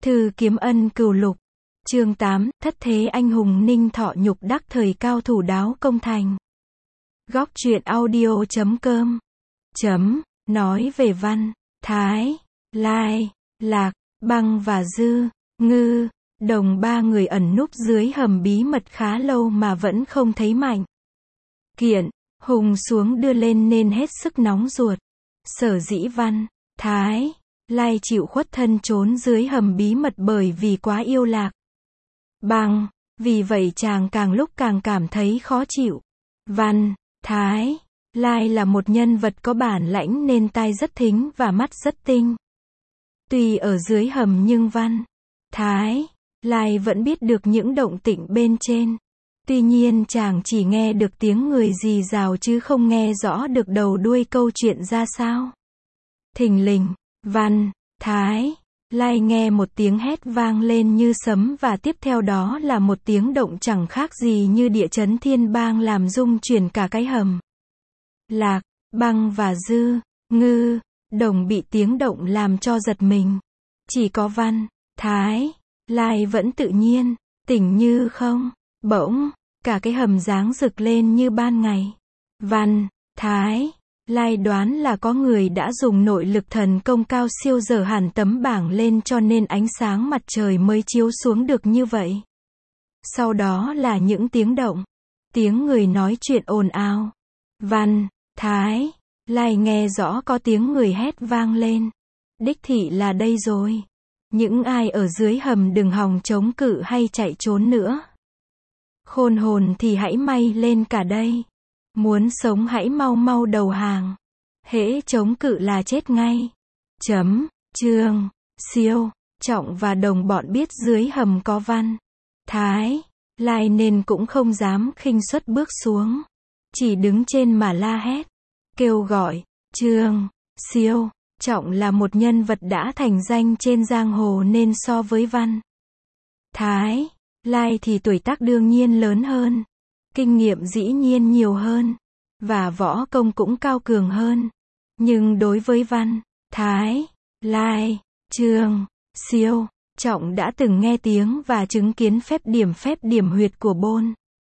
Thư Kiếm Ân Cửu Lục. Chương 8, thất thế anh hùng Ninh Thọ nhục đắc thời cao thủ đáo công thành. Góc truyện audio.com. Nói về Văn, Thái, Lai, Lạc, Băng và Dư, Ngư, Đồng ba người ẩn núp dưới hầm bí mật khá lâu mà vẫn không thấy Mạnh Kiện, Hùng xuống đưa lên nên hết sức nóng ruột. Sở dĩ Văn, Thái, Lai chịu khuất thân trốn dưới hầm bí mật bởi vì quá yêu Lạc, Băng, vì vậy chàng càng lúc càng cảm thấy khó chịu. Văn, Thái, Lai là một nhân vật có bản lãnh nên tai rất thính và mắt rất tinh. Tuy ở dưới hầm nhưng Văn, Thái, Lai vẫn biết được những động tĩnh bên trên. Tuy nhiên chàng chỉ nghe được tiếng người rì rào chứ không nghe rõ được đầu đuôi câu chuyện ra sao. Thình lình, Văn, Thái, Lai nghe một tiếng hét vang lên như sấm và tiếp theo đó là một tiếng động chẳng khác gì như địa chấn thiên bang làm rung chuyển cả cái hầm. Lạc, Băng và Dư, Ngư, Đồng bị tiếng động làm cho giật mình. Chỉ có Văn, Thái, Lai vẫn tự nhiên, tỉnh như không. Bỗng, cả cái hầm sáng rực lên như ban ngày. Văn, Thái, Lai đoán là có người đã dùng nội lực thần công cao siêu dở hẳn tấm bảng lên cho nên ánh sáng mặt trời mới chiếu xuống được như vậy. Sau đó là những tiếng động, tiếng người nói chuyện ồn ào. Văn, Thái, Lai nghe rõ có tiếng người hét vang lên. Đích thị là đây rồi. Những ai ở dưới hầm đừng hòng chống cự hay chạy trốn nữa. Khôn hồn thì hãy may lên cả đây. Muốn sống hãy mau mau đầu hàng. Hễ chống cự là chết ngay. Trương, Siêu, Trọng và Đồng bọn biết dưới hầm có Văn, Thái, Lai nên cũng không dám khinh suất bước xuống. Chỉ đứng trên mà la hét, kêu gọi. Trương, Siêu, Trọng là một nhân vật đã thành danh trên giang hồ nên so với Văn, Thái, Lai thì tuổi tác đương nhiên lớn hơn. Kinh nghiệm dĩ nhiên nhiều hơn. Và võ công cũng cao cường hơn. Nhưng đối với Văn, Thái, Lai, Trương, Siêu, Trọng đã từng nghe tiếng và chứng kiến phép điểm huyệt của Bôn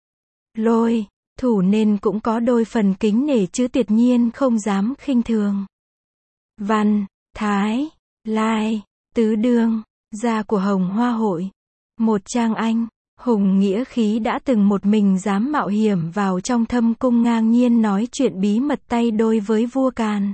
Lôi thủ nên cũng có đôi phần kính nể chứ tuyệt nhiên không dám khinh thường. Văn, Thái, Lai, tứ đương, gia của Hồng Hoa Hội. Một trang anh hùng nghĩa khí đã từng một mình dám mạo hiểm vào trong thâm cung ngang nhiên nói chuyện bí mật tay đôi với vua Càn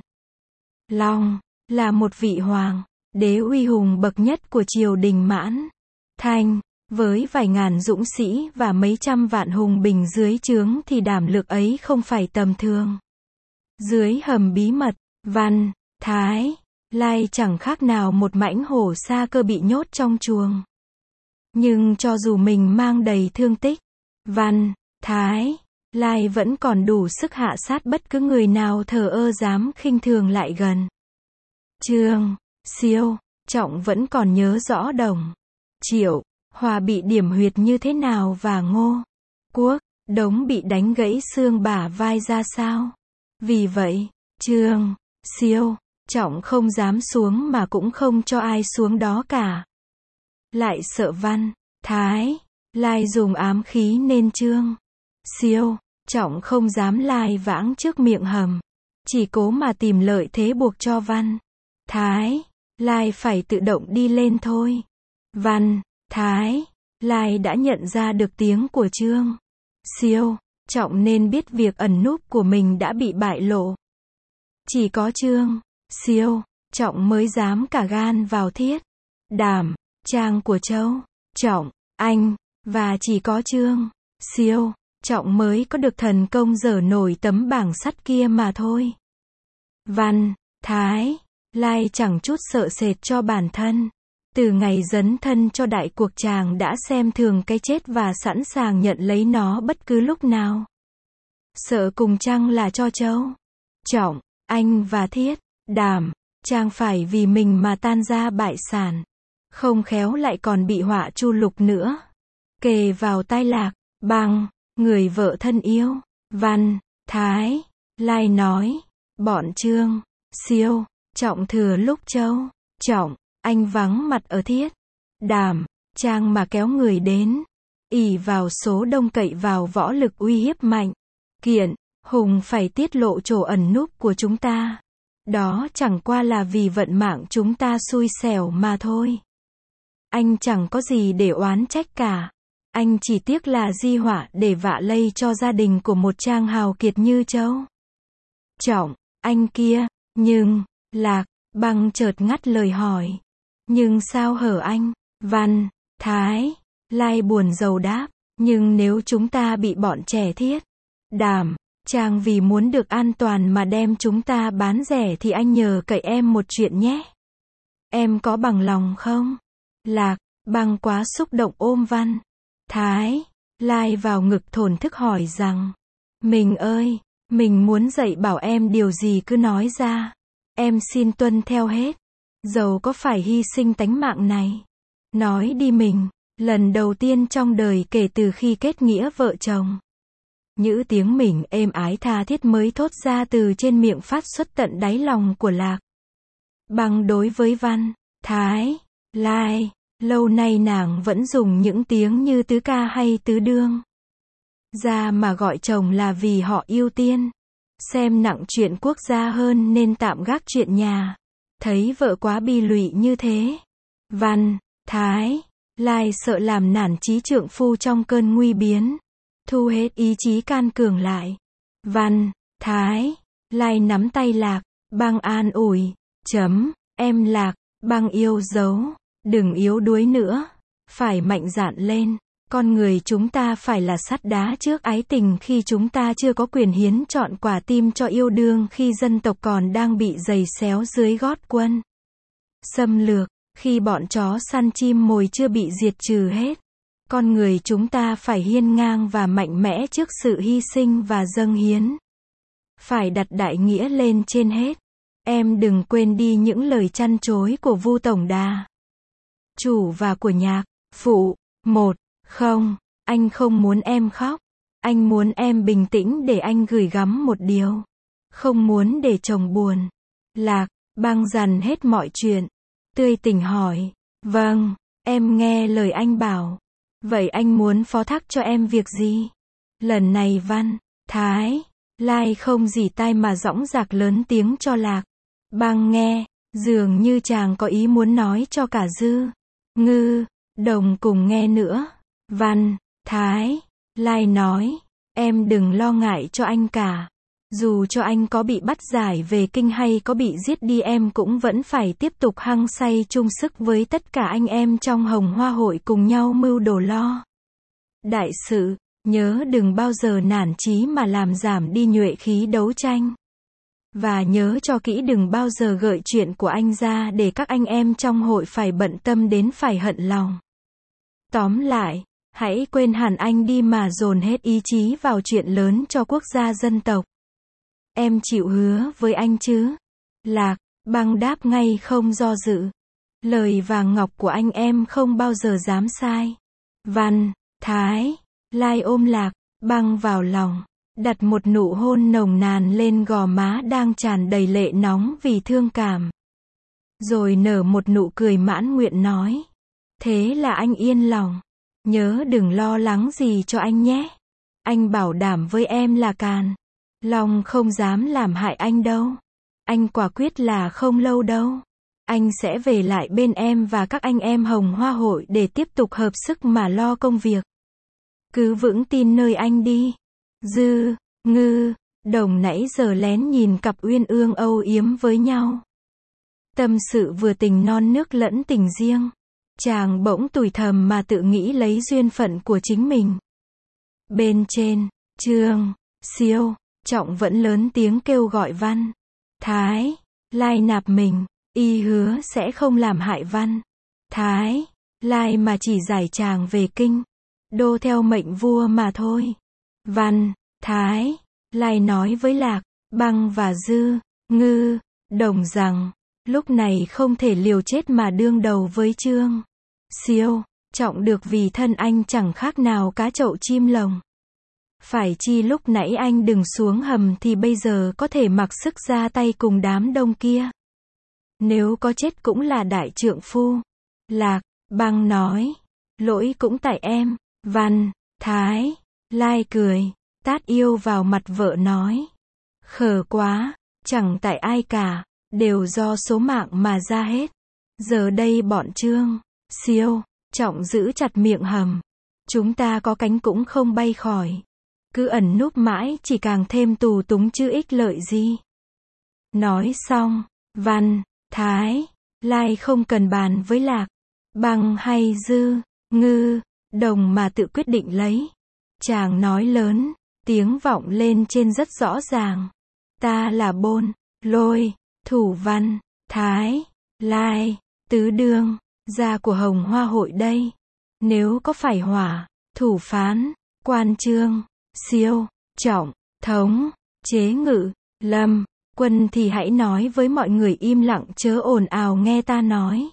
Long, là một vị hoàng đế uy hùng bậc nhất của triều đình Mãn Thanh, với vài ngàn dũng sĩ và mấy trăm vạn hùng binh dưới trướng thì đảm lược ấy không phải tầm thường. Dưới hầm bí mật, Văn, Thái, Lai chẳng khác nào một mãnh hổ sa cơ bị nhốt trong chuồng. Nhưng cho dù mình mang đầy thương tích, Văn, Thái, Lai vẫn còn đủ sức hạ sát bất cứ người nào thờ ơ dám khinh thường lại gần. Trương, Siêu, Trọng vẫn còn nhớ rõ Đồng, Triệu, Hòa bị điểm huyệt như thế nào và Ngô, Quốc, Đống bị đánh gãy xương bả vai ra sao. Vì vậy, Trương, Siêu, Trọng không dám xuống mà cũng không cho ai xuống đó cả. Lại sợ Văn, Thái, Lai dùng ám khí nên Trương, Siêu, Trọng không dám lai vãng trước miệng hầm. Chỉ cố mà tìm lợi thế buộc cho Văn, Thái, Lai phải tự động đi lên thôi. Văn, Thái, Lai đã nhận ra được tiếng của Trương, Siêu, Trọng nên biết việc ẩn núp của mình đã bị bại lộ. Chỉ có Trương, Siêu, Trọng mới dám cả gan vào thiết đảm trang của Châu, Trọng, Anh, và chỉ có Trương, Siêu, Trọng mới có được thần công dở nổi tấm bảng sắt kia mà thôi. Văn, Thái, Lai chẳng chút sợ sệt cho bản thân. Từ ngày dấn thân cho đại cuộc chàng đã xem thường cái chết và sẵn sàng nhận lấy nó bất cứ lúc nào. Sợ cùng chăng là cho Châu, Trọng, Anh và thiết đảm chàng phải vì mình mà tan ra bại sản. Không khéo lại còn bị họa chu lục nữa. Kề vào tai Lạc, Băng, người vợ thân yêu. Văn, Thái, Lai nói, bọn Trương, Siêu, Trọng thừa lúc Châu, Trọng, Anh vắng mặt ở thiết Đảm, Trang mà kéo người đến, ỷ vào số đông cậy vào võ lực uy hiếp Mạnh, Kiện, Hùng phải tiết lộ chỗ ẩn núp của chúng ta. Đó chẳng qua là vì vận mạng chúng ta xui xẻo mà thôi. Anh chẳng có gì để oán trách cả. Anh chỉ tiếc là di họa để vạ lây cho gia đình của một Trang hào kiệt như Châu Trọng, anh kia. Nhưng, Lạc, Băng chợt ngắt lời hỏi. Nhưng sao hở anh? Văn, Thái, Lai buồn rầu đáp. Nhưng nếu chúng ta bị bọn trẻ Thiết, Đảm, Trang vì muốn được an toàn mà đem chúng ta bán rẻ thì anh nhờ cậy em một chuyện nhé. Em có bằng lòng không? Lạc, Băng quá xúc động ôm Văn, Thái, Lai vào ngực thổn thức hỏi rằng. Mình ơi, mình muốn dạy bảo em điều gì cứ nói ra. Em xin tuân theo hết. Dầu có phải hy sinh tánh mạng này. Nói đi mình, lần đầu tiên trong đời kể từ khi kết nghĩa vợ chồng. Những tiếng mình êm ái tha thiết mới thốt ra từ trên miệng phát xuất tận đáy lòng của Lạc. Băng đối với Văn, Thái, Lai, lâu nay nàng vẫn dùng những tiếng như tứ ca hay tứ đương ra mà gọi chồng là vì họ ưu tiên. Xem nặng chuyện quốc gia hơn nên tạm gác chuyện nhà. Thấy vợ quá bi lụy như thế. Văn, Thái, Lai sợ làm nản chí trượng phu trong cơn nguy biến. Thu hết ý chí can cường lại. Văn, Thái, Lai nắm tay Lạc, Băng an ủi. Em Lạc, Băng yêu dấu. Đừng yếu đuối nữa. Phải mạnh dạn lên. Con người chúng ta phải là sắt đá trước ái tình khi chúng ta chưa có quyền hiến chọn quả tim cho yêu đương khi dân tộc còn đang bị giày xéo dưới gót quân xâm lược, khi bọn chó săn chim mồi chưa bị diệt trừ hết. Con người chúng ta phải hiên ngang và mạnh mẽ trước sự hy sinh và dâng hiến. Phải đặt đại nghĩa lên trên hết. Em đừng quên đi những lời trăn trối của Vu Tổng Đà chủ và của nhạc phụ. Không, anh không muốn em khóc. Anh muốn em bình tĩnh để anh gửi gắm một điều. Không muốn để chồng buồn. Lạc, Băng dằn hết mọi chuyện. Tươi tỉnh hỏi. Vâng, em nghe lời anh bảo. Vậy anh muốn phó thác cho em việc gì? Lần này Văn, Thái, Lai không dỉ tai mà dõng dạc lớn tiếng cho Lạc. Băng nghe, dường như chàng có ý muốn nói cho cả Dư, Ngư, Đồng cùng nghe nữa. Văn, Thái, Lai nói, em đừng lo ngại cho anh cả. Dù cho anh có bị bắt giải về kinh hay có bị giết đi em cũng vẫn phải tiếp tục hăng say chung sức với tất cả anh em trong Hồng Hoa Hội cùng nhau mưu đồ lo đại sự. Nhớ đừng bao giờ nản chí mà làm giảm đi nhuệ khí đấu tranh. Và nhớ cho kỹ đừng bao giờ gợi chuyện của anh ra để các anh em trong hội phải bận tâm đến phải hận lòng. Tóm lại, hãy quên hẳn anh đi mà dồn hết ý chí vào chuyện lớn cho quốc gia dân tộc. Em chịu hứa với anh chứ? Lạc, Băng đáp ngay không do dự. Lời vàng ngọc của anh em không bao giờ dám sai. Văn, Thái, Lai ôm Lạc, Băng vào lòng, đặt một nụ hôn nồng nàn lên gò má đang tràn đầy lệ nóng vì thương cảm. Rồi nở một nụ cười mãn nguyện nói. Thế là anh yên lòng. Nhớ đừng lo lắng gì cho anh nhé. Anh bảo đảm với em là Càn Long không dám làm hại anh đâu. Anh quả quyết là không lâu đâu. Anh sẽ về lại bên em và các anh em Hồng Hoa Hội để tiếp tục hợp sức mà lo công việc. Cứ vững tin nơi anh đi. Dư, Ngư, Đồng nãy giờ lén nhìn cặp uyên ương âu yếm với nhau. Tâm sự vừa tình non nước lẫn tình riêng. Chàng bỗng tủi thầm mà tự nghĩ lấy duyên phận của chính mình. Bên trên, Trương, Siêu, Trọng vẫn lớn tiếng kêu gọi Văn, Thái, Lai nạp mình, y hứa sẽ không làm hại Văn, Thái, Lai mà chỉ giải chàng về kinh đô theo mệnh vua mà thôi. Văn, Thái, Lai nói với Lạc, Băng và Dư, Ngư, Đồng rằng, lúc này không thể liều chết mà đương đầu với Trương, Siêu, Trọng được vì thân anh chẳng khác nào cá chậu chim lồng. Phải chi lúc nãy anh đừng xuống hầm thì bây giờ có thể mặc sức ra tay cùng đám đông kia. Nếu có chết cũng là đại trượng phu. Lạc, Băng nói. Lỗi cũng tại em. Văn, Thái, Lai cười, tát yêu vào mặt vợ nói. Khờ quá, chẳng tại ai cả, đều do số mạng mà ra hết. Giờ đây bọn Trương, Siêu, Trọng giữ chặt miệng hầm. Chúng ta có cánh cũng không bay khỏi. Cứ ẩn núp mãi chỉ càng thêm tù túng chứ ích lợi gì. Nói xong, Văn, Thái, Lai không cần bàn với Lạc, Băng hay Dư, Ngư, Đồng mà tự quyết định lấy. Chàng nói lớn, tiếng vọng lên trên rất rõ ràng. Ta là Bôn, Lôi, Thủ Văn, Thái, Lai, Tứ Đương, gia của Hồng Hoa hội đây. Nếu có phải Hỏa, Thủ Phán, Quan Trương, Siêu, Trọng, Thống, Chế Ngự, Lâm, Quân thì hãy nói với mọi người im lặng chớ ồn ào nghe ta nói.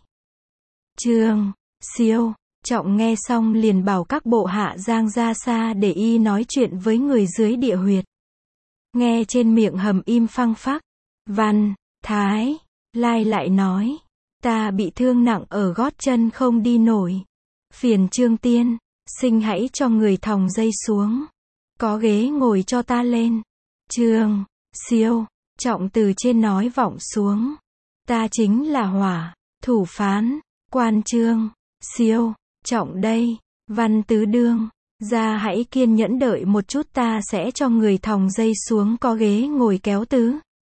Trương, Siêu, Trọng nghe xong liền bảo các bộ hạ giang ra xa để y nói chuyện với người dưới địa huyệt. Nghe trên miệng hầm im phăng phắc. Văn, Thái, Lai lại nói. Ta bị thương nặng ở gót chân không đi nổi. Phiền Trương Tiên, xin hãy cho người thòng dây xuống. Có ghế ngồi cho ta lên. Trương, Siêu, Trọng từ trên nói vọng xuống. Ta chính là Hỏa, Thủ Phán, Quan Trương, Siêu, Trọng đây. Văn Tứ Đương, ra hãy kiên nhẫn đợi một chút ta sẽ cho người thòng dây xuống có ghế ngồi kéo tứ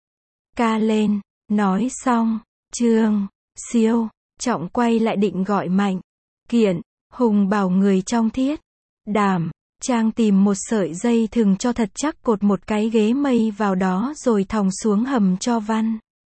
ca lên. Nói xong, Trương, Siêu, Trọng quay lại định gọi Mạnh, Kiện, Hùng bảo người trong Thiết, Đảm, Trang tìm một sợi dây thừng cho thật chắc cột một cái ghế mây vào đó rồi thòng xuống hầm cho Văn,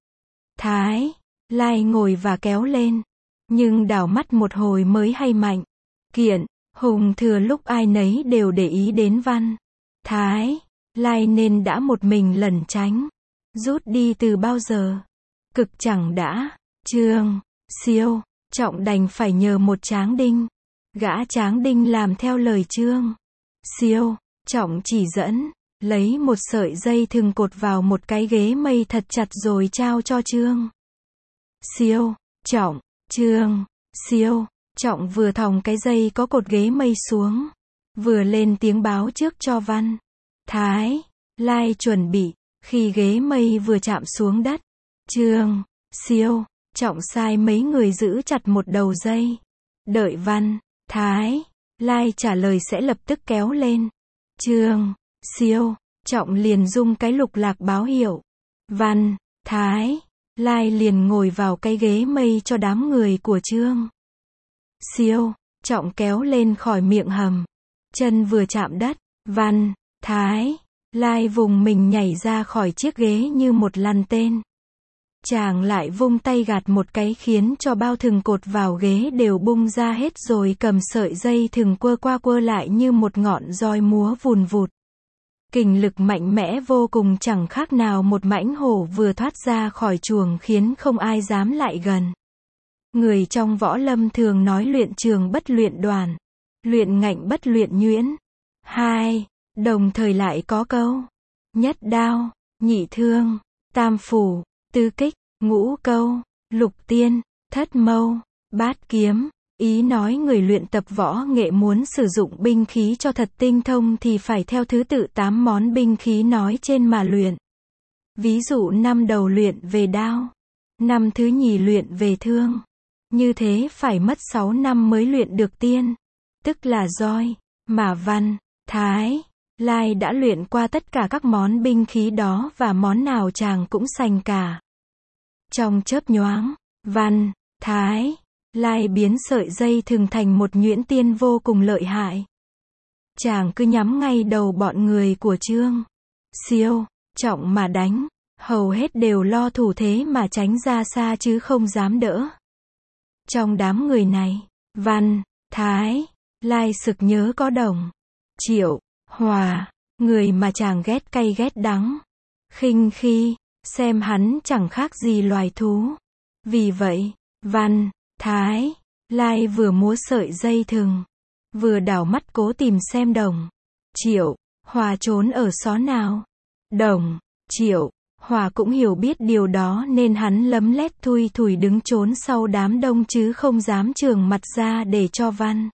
Thái, Lai ngồi và kéo lên. Nhưng đảo mắt một hồi mới hay Mạnh, Kiện, Hùng thừa lúc ai nấy đều để ý đến Văn, Thái, Lai nên đã một mình lẩn tránh, rút đi từ bao giờ. Cực chẳng đã, Trương, Siêu, Trọng đành phải nhờ một tráng đinh. Gã tráng đinh làm theo lời Trương, Siêu, Trọng chỉ dẫn, lấy một sợi dây thừng cột vào một cái ghế mây thật chặt rồi trao cho Trương, Siêu, Trọng. Trương, Siêu, Trọng vừa thòng cái dây có cột ghế mây xuống, vừa lên tiếng báo trước cho Văn, Thái, Lai chuẩn bị. Khi ghế mây vừa chạm xuống đất, Trương, Siêu, Trọng sai mấy người giữ chặt một đầu dây. Đợi Văn, Thái, Lai trả lời sẽ lập tức kéo lên. Trương, Siêu, Trọng liền rung cái lục lạc báo hiệu. Văn, Thái, Lai liền ngồi vào cái ghế mây cho đám người của Trương, Siêu, Trọng kéo lên khỏi miệng hầm. Chân vừa chạm đất, Văn, Thái, Lai vùng mình nhảy ra khỏi chiếc ghế như một lằn tên. Chàng lại vung tay gạt một cái khiến cho bao thừng cột vào ghế đều bung ra hết rồi cầm sợi dây thừng quơ qua quơ lại như một ngọn roi múa vùn vụt. Kình lực mạnh mẽ vô cùng chẳng khác nào một mãnh hổ vừa thoát ra khỏi chuồng khiến không ai dám lại gần. Người trong võ lâm thường nói luyện trường bất luyện đoàn, luyện ngạnh bất luyện nhuyễn. Hai, đồng thời lại có câu, nhất đao, nhị thương, tam phủ, tứ kích, ngũ câu, lục tiên, thất mâu, bát kiếm. Ý nói người luyện tập võ nghệ muốn sử dụng binh khí cho thật tinh thông thì phải theo thứ tự 8 món binh khí nói trên mà luyện. Ví dụ năm đầu luyện về đao, năm thứ nhì luyện về thương. Như thế phải mất 6 năm mới luyện được tiên, tức là roi, mà Văn, Thái, Lai đã luyện qua tất cả các món binh khí đó và món nào chàng cũng sành cả. Trong chớp nhoáng, Văn, Thái, Lai biến sợi dây thừng thành một nhuyễn tiên vô cùng lợi hại. Chàng cứ nhắm ngay đầu bọn người của Trương, Siêu, Trọng mà đánh, hầu hết đều lo thủ thế mà tránh ra xa chứ không dám đỡ. Trong đám người này, Văn, Thái, Lai sực nhớ có Đồng, Triệu, Hòa, người mà chàng ghét cay ghét đắng, khinh khi, xem hắn chẳng khác gì loài thú. Vì vậy, Văn, Thái, Lai vừa múa sợi dây thừng, vừa đảo mắt cố tìm xem Đồng, Triệu, Hòa trốn ở xó nào. Đồng, Triệu, Hòa cũng hiểu biết điều đó nên hắn lấm lét thui thủi đứng trốn sau đám đông chứ không dám trường mặt ra để cho Văn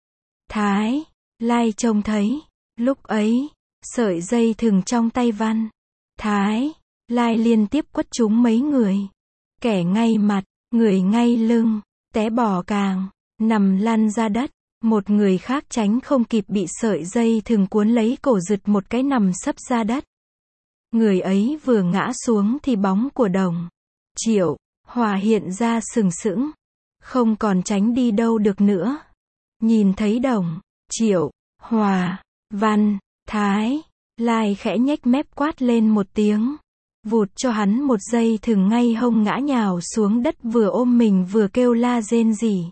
Thái Lai trông thấy. Lúc ấy, sợi dây thừng trong tay Văn Thái Lai liên tiếp quất trúng mấy người. Kẻ ngay mặt, người ngay lưng, té bò càng, nằm lăn ra đất. Một người khác tránh không kịp bị sợi dây thừng cuốn lấy cổ giật một cái nằm sấp ra đất. Người ấy vừa ngã xuống thì bóng của Đồng, Triệu, Hòa hiện ra sừng sững, không còn tránh đi đâu được nữa. Nhìn thấy Đồng, Triệu, Hòa, Văn Thái Lai khẽ nhếch mép quát lên một tiếng, vụt cho hắn một dây thừng ngay hông, ngã nhào xuống đất vừa ôm mình vừa kêu la rên rỉ.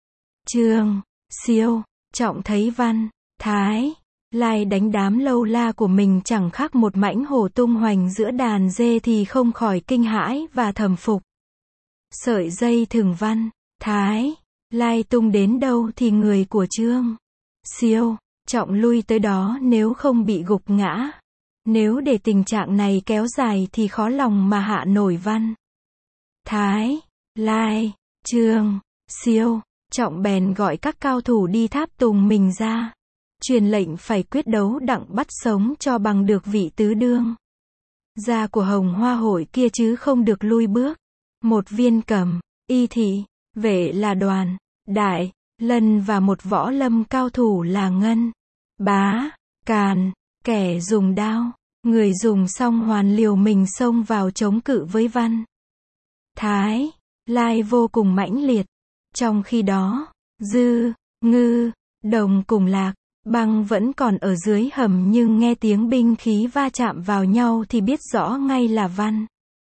Trương Siêu Trọng thấy Văn Thái Lai đánh đám lâu la của mình chẳng khác một mãnh hổ tung hoành giữa đàn dê thì không khỏi kinh hãi và thầm phục. Sợi dây thừng Văn Thái Lai tung đến đâu thì người của Trương Siêu Trọng lui tới đó nếu không bị gục ngã. Nếu để tình trạng này kéo dài thì khó lòng mà hạ nổi Văn Thái Lai. Trương Siêu Trọng bèn gọi các cao thủ đi tháp tùng mình ra, truyền lệnh phải quyết đấu đặng bắt sống cho bằng được vị tứ đương gia của Hồng Hoa hội kia chứ không được lui bước. Một viên cầm y thị vệ là Đoàn Đại Lân và một võ lâm cao thủ là Ngân Bá Càn, kẻ dùng đao, người dùng song hoàn liều mình xông vào chống cự với Văn Thái Lai vô cùng mãnh liệt. Trong khi đó, Dư, Ngư, Đồng cùng Lạc Băng vẫn còn ở dưới hầm nhưng nghe tiếng binh khí va chạm vào nhau thì biết rõ ngay là Văn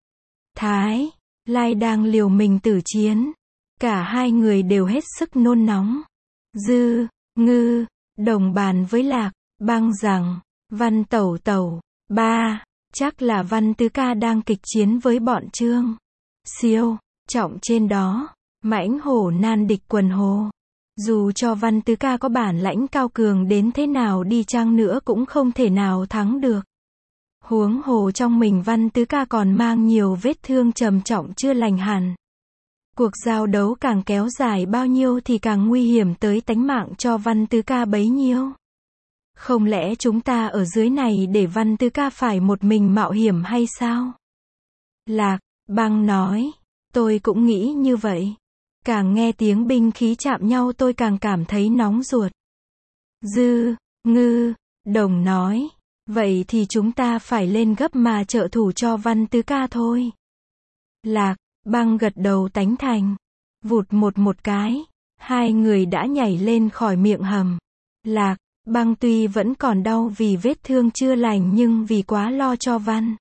Thái Lai đang liều mình tử chiến. Cả hai người đều hết sức nôn nóng. Dư, Ngư, Đồng bàn với Lạc, Băng rằng, Văn tẩu tẩu, ba, chắc là Văn tứ ca đang kịch chiến với bọn Trương Siêu Trọng trên đó. Mãnh hổ nan địch quần hồ. Dù cho Văn tứ ca có bản lãnh cao cường đến thế nào đi chăng nữa cũng không thể nào thắng được. Huống hồ trong mình Văn tứ ca còn mang nhiều vết thương trầm trọng chưa lành hẳn. Cuộc giao đấu càng kéo dài bao nhiêu thì càng nguy hiểm tới tánh mạng cho Văn tứ ca bấy nhiêu. Không lẽ chúng ta ở dưới này để Văn tứ ca phải một mình mạo hiểm hay sao? Lạc Băng nói, tôi cũng nghĩ như vậy. Càng nghe tiếng binh khí chạm nhau tôi càng cảm thấy nóng ruột. Dư, Ngư, Đồng nói, vậy thì chúng ta phải lên gấp mà trợ thủ cho Văn tứ ca thôi. Lạc Băng gật đầu tán thành. Vụt một cái, hai người đã nhảy lên khỏi miệng hầm. Lạc Băng tuy vẫn còn đau vì vết thương chưa lành nhưng vì quá lo cho Văn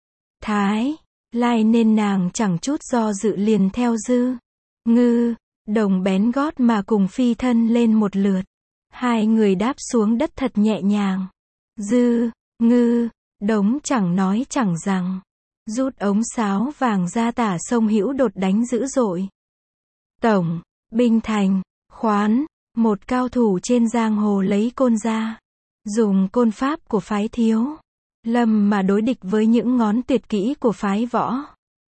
Thái Lai nên nàng chẳng chút do dự liền theo Dư, Ngư, Đồng bén gót mà cùng phi thân lên một lượt. Hai người đáp xuống đất thật nhẹ nhàng. Dư, Ngư, Đồng chẳng nói chẳng rằng, rút ống sáo vàng ra tả sông hữu đột đánh dữ dội. Tổng binh Thành Khoán, một cao thủ trên giang hồ lấy côn ra, dùng côn pháp của phái Thiếu Lâm mà đối địch với những ngón tuyệt kỹ của phái Võ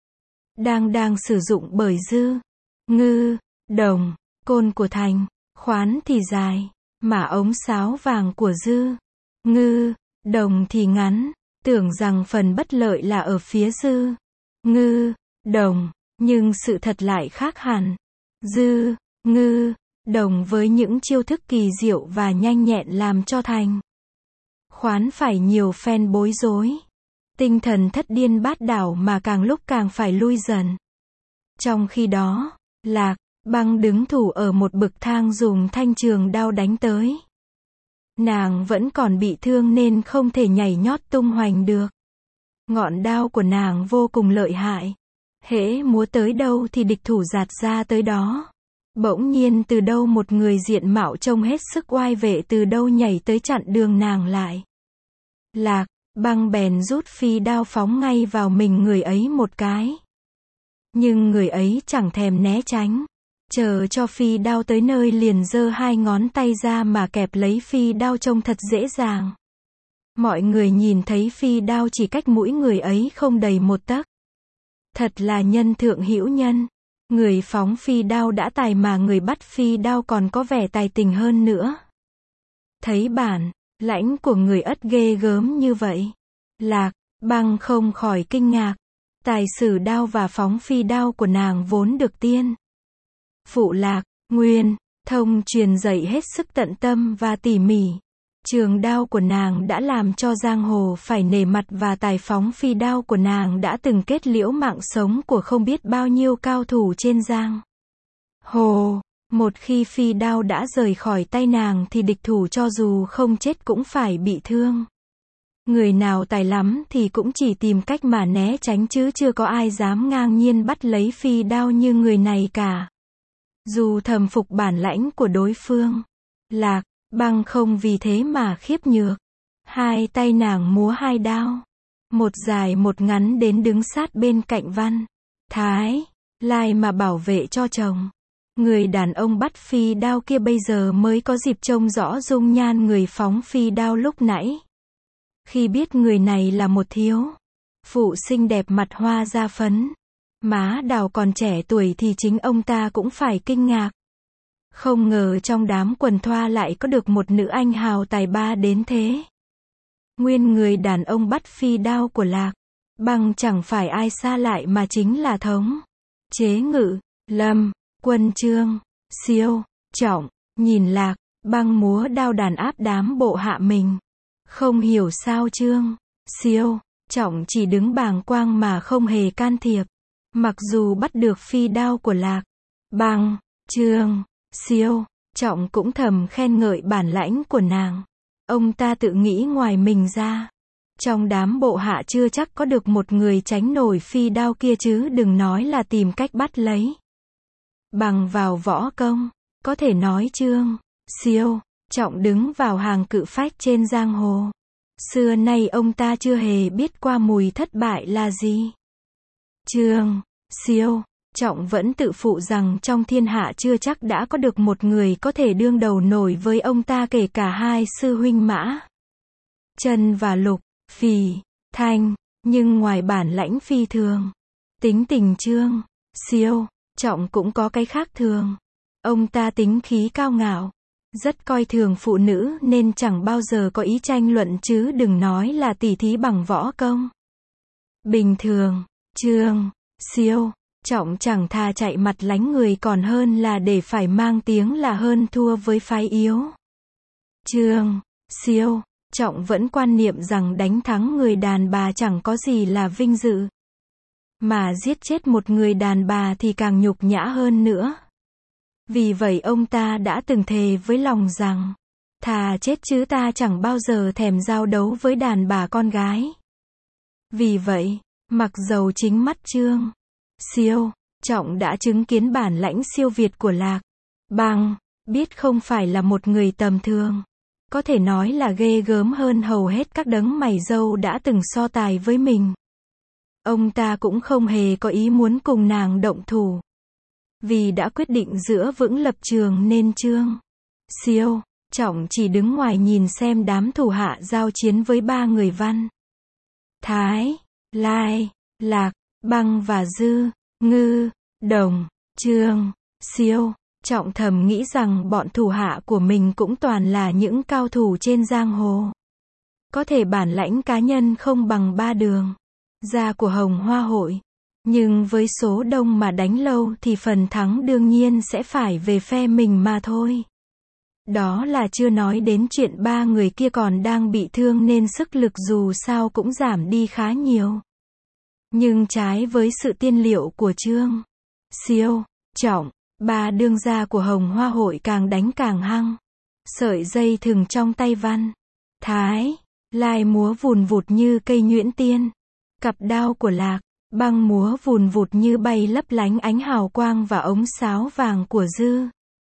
đang sử dụng bởi Dư, Ngư, Đồng. Côn của Thành Khoán thì dài, mà ống sáo vàng của Dư, Ngư, Đồng thì ngắn. Tưởng rằng phần bất lợi là ở phía Dư, Ngư, Đồng, nhưng sự thật lại khác hẳn. Dư, Ngư, Đồng với những chiêu thức kỳ diệu và nhanh nhẹn làm cho Thành Khoán phải nhiều phen bối rối. Tinh thần thất điên bát đảo mà càng lúc càng phải lui dần. Trong khi đó, Lạc Băng đứng thủ ở một bậc thang dùng thanh trường đao đánh tới. Nàng vẫn còn bị thương nên không thể nhảy nhót tung hoành được. Ngọn đao của nàng vô cùng lợi hại. Hễ múa tới đâu thì địch thủ giạt ra tới đó. Bỗng nhiên từ đâu một người diện mạo trông hết sức oai vệ từ đâu nhảy tới chặn đường nàng lại. Lạc Băng bèn rút phi đao phóng ngay vào mình người ấy một cái. Nhưng người ấy chẳng thèm né tránh. Chờ cho phi đao tới nơi liền giơ hai ngón tay ra mà kẹp lấy phi đao trông thật dễ dàng. Mọi người nhìn thấy phi đao chỉ cách mũi người ấy không đầy một tấc. Thật là nhân thượng hữu nhân. Người phóng phi đao đã tài mà người bắt phi đao còn có vẻ tài tình hơn nữa. Thấy bản lãnh của người Ất ghê gớm như vậy, Lạc Băng không khỏi kinh ngạc. Tài sử đao và phóng phi đao của nàng vốn được tiên phụ Lạc Nguyên thông truyền dạy hết sức tận tâm và tỉ mỉ. Trường đao của nàng đã làm cho giang hồ phải nể mặt và tài phóng phi đao của nàng đã từng kết liễu mạng sống của không biết bao nhiêu cao thủ trên giang hồ. Một khi phi đao đã rời khỏi tay nàng thì địch thủ cho dù không chết cũng phải bị thương. Người nào tài lắm thì cũng chỉ tìm cách mà né tránh chứ chưa có ai dám ngang nhiên bắt lấy phi đao như người này cả. Dù thầm phục bản lãnh của đối phương, Lạc Băng không vì thế mà khiếp nhược. Hai tay nàng múa hai đao, một dài một ngắn đến đứng sát bên cạnh Văn Thái Lai mà bảo vệ cho chồng. Người đàn ông bắt phi đao kia bây giờ mới có dịp trông rõ dung nhan người phóng phi đao lúc nãy. Khi biết người này là một thiếu phụ xinh đẹp mặt hoa da phấn, má đào còn trẻ tuổi thì chính ông ta cũng phải kinh ngạc. Không ngờ trong đám quần thoa lại có được một nữ anh hào tài ba đến thế. Nguyên người đàn ông bắt phi đao của Lạc Băng chẳng phải ai xa lại mà chính là thống chế ngự Lâm Quân Trương Siêu Trọng. Nhìn Lạc Băng múa đao đàn áp đám bộ hạ mình, không hiểu sao Trương Siêu Trọng chỉ đứng bàng quang mà không hề can thiệp. Mặc dù bắt được phi đao của Lạc Băng, Trương Siêu Trọng cũng thầm khen ngợi bản lãnh của nàng. Ông ta tự nghĩ ngoài mình ra, trong đám bộ hạ chưa chắc có được một người tránh nổi phi đao kia chứ đừng nói là tìm cách bắt lấy. Bằng vào võ công, có thể nói Trương Siêu Trọng đứng vào hàng cự phách trên giang hồ. Xưa nay ông ta chưa hề biết qua mùi thất bại là gì. Trương Siêu Trọng vẫn tự phụ rằng trong thiên hạ chưa chắc đã có được một người có thể đương đầu nổi với ông ta, kể cả hai sư huynh Mã Chân và Lục Phì Thanh. Nhưng ngoài bản lãnh phi thường, tính tình Trương Siêu Trọng cũng có cái khác thường. Ông ta tính khí cao ngạo, rất coi thường phụ nữ nên chẳng bao giờ có ý tranh luận chứ đừng nói là tỉ thí bằng võ công. Bình thường, Trương Siêu Trọng chẳng thà chạy mặt lánh người còn hơn là để phải mang tiếng là hơn thua với phái yếu. Trương Siêu Trọng vẫn quan niệm rằng đánh thắng người đàn bà chẳng có gì là vinh dự, mà giết chết một người đàn bà thì càng nhục nhã hơn nữa. Vì vậy ông ta đã từng thề với lòng rằng, thà chết chứ ta chẳng bao giờ thèm giao đấu với đàn bà con gái. Vì vậy, mặc dầu chính mắt Trương Siêu Trọng đã chứng kiến bản lãnh siêu việt của Lạc Băng, biết không phải là một người tầm thường, có thể nói là ghê gớm hơn hầu hết các đấng mày râu đã từng so tài với mình. Ông ta cũng không hề có ý muốn cùng nàng động thủ, vì đã quyết định giữ vững lập trường nên Trương Siêu Trọng chỉ đứng ngoài nhìn xem đám thủ hạ giao chiến với ba người Văn Thái Lai, Lạc Băng và Dư Ngư Đồng. Trương Siêu Trọng thầm nghĩ rằng bọn thủ hạ của mình cũng toàn là những cao thủ trên giang hồ. Có thể bản lãnh cá nhân không bằng ba đường gia của Hồng Hoa Hội, nhưng với số đông mà đánh lâu thì phần thắng đương nhiên sẽ phải về phe mình mà thôi. Đó là chưa nói đến chuyện ba người kia còn đang bị thương nên sức lực dù sao cũng giảm đi khá nhiều. Nhưng trái với sự tiên liệu của Trương Siêu Trọng, ba đương gia của Hồng Hoa Hội càng đánh càng hăng. Sợi dây thừng trong tay Văn Thái Lai múa vùn vụt như cây nhuyễn tiên. Cặp đao của Lạc Băng múa vùn vụt như bay lấp lánh ánh hào quang, và ống sáo vàng của Dư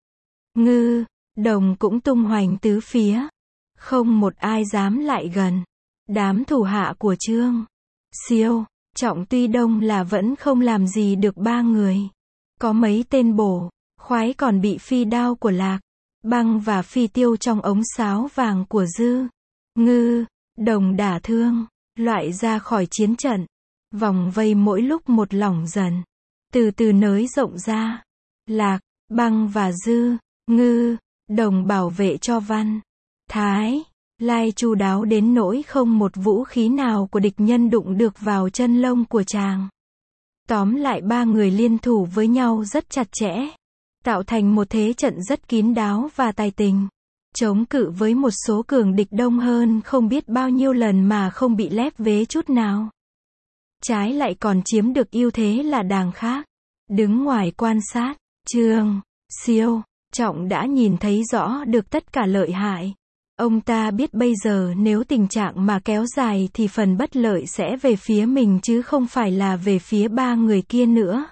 Ngư Đồng cũng tung hoành tứ phía. Không một ai dám lại gần. Đám thủ hạ của Trương Siêu Trọng tuy đông là vẫn không làm gì được ba người. Có mấy tên bổ khoái còn bị phi đao của Lạc Băng và phi tiêu trong ống sáo vàng của Dư Ngư Đồng đả thương, loại ra khỏi chiến trận. Vòng vây mỗi lúc một lỏng dần. Từ từ nới rộng ra. Lạc, Băng và Dư, Ngư, Đồng bảo vệ cho Văn, Thái, Lai chu đáo đến nỗi không một vũ khí nào của địch nhân đụng được vào chân lông của chàng. Tóm lại ba người liên thủ với nhau rất chặt chẽ, tạo thành một thế trận rất kín đáo và tài tình, chống cự với một số cường địch đông hơn không biết bao nhiêu lần mà không bị lép vế chút nào. Trái lại còn chiếm được ưu thế là đàng khác. Đứng ngoài quan sát, Trương Siêu Trọng đã nhìn thấy rõ được tất cả lợi hại. Ông ta biết bây giờ nếu tình trạng mà kéo dài thì phần bất lợi sẽ về phía mình chứ không phải là về phía ba người kia nữa.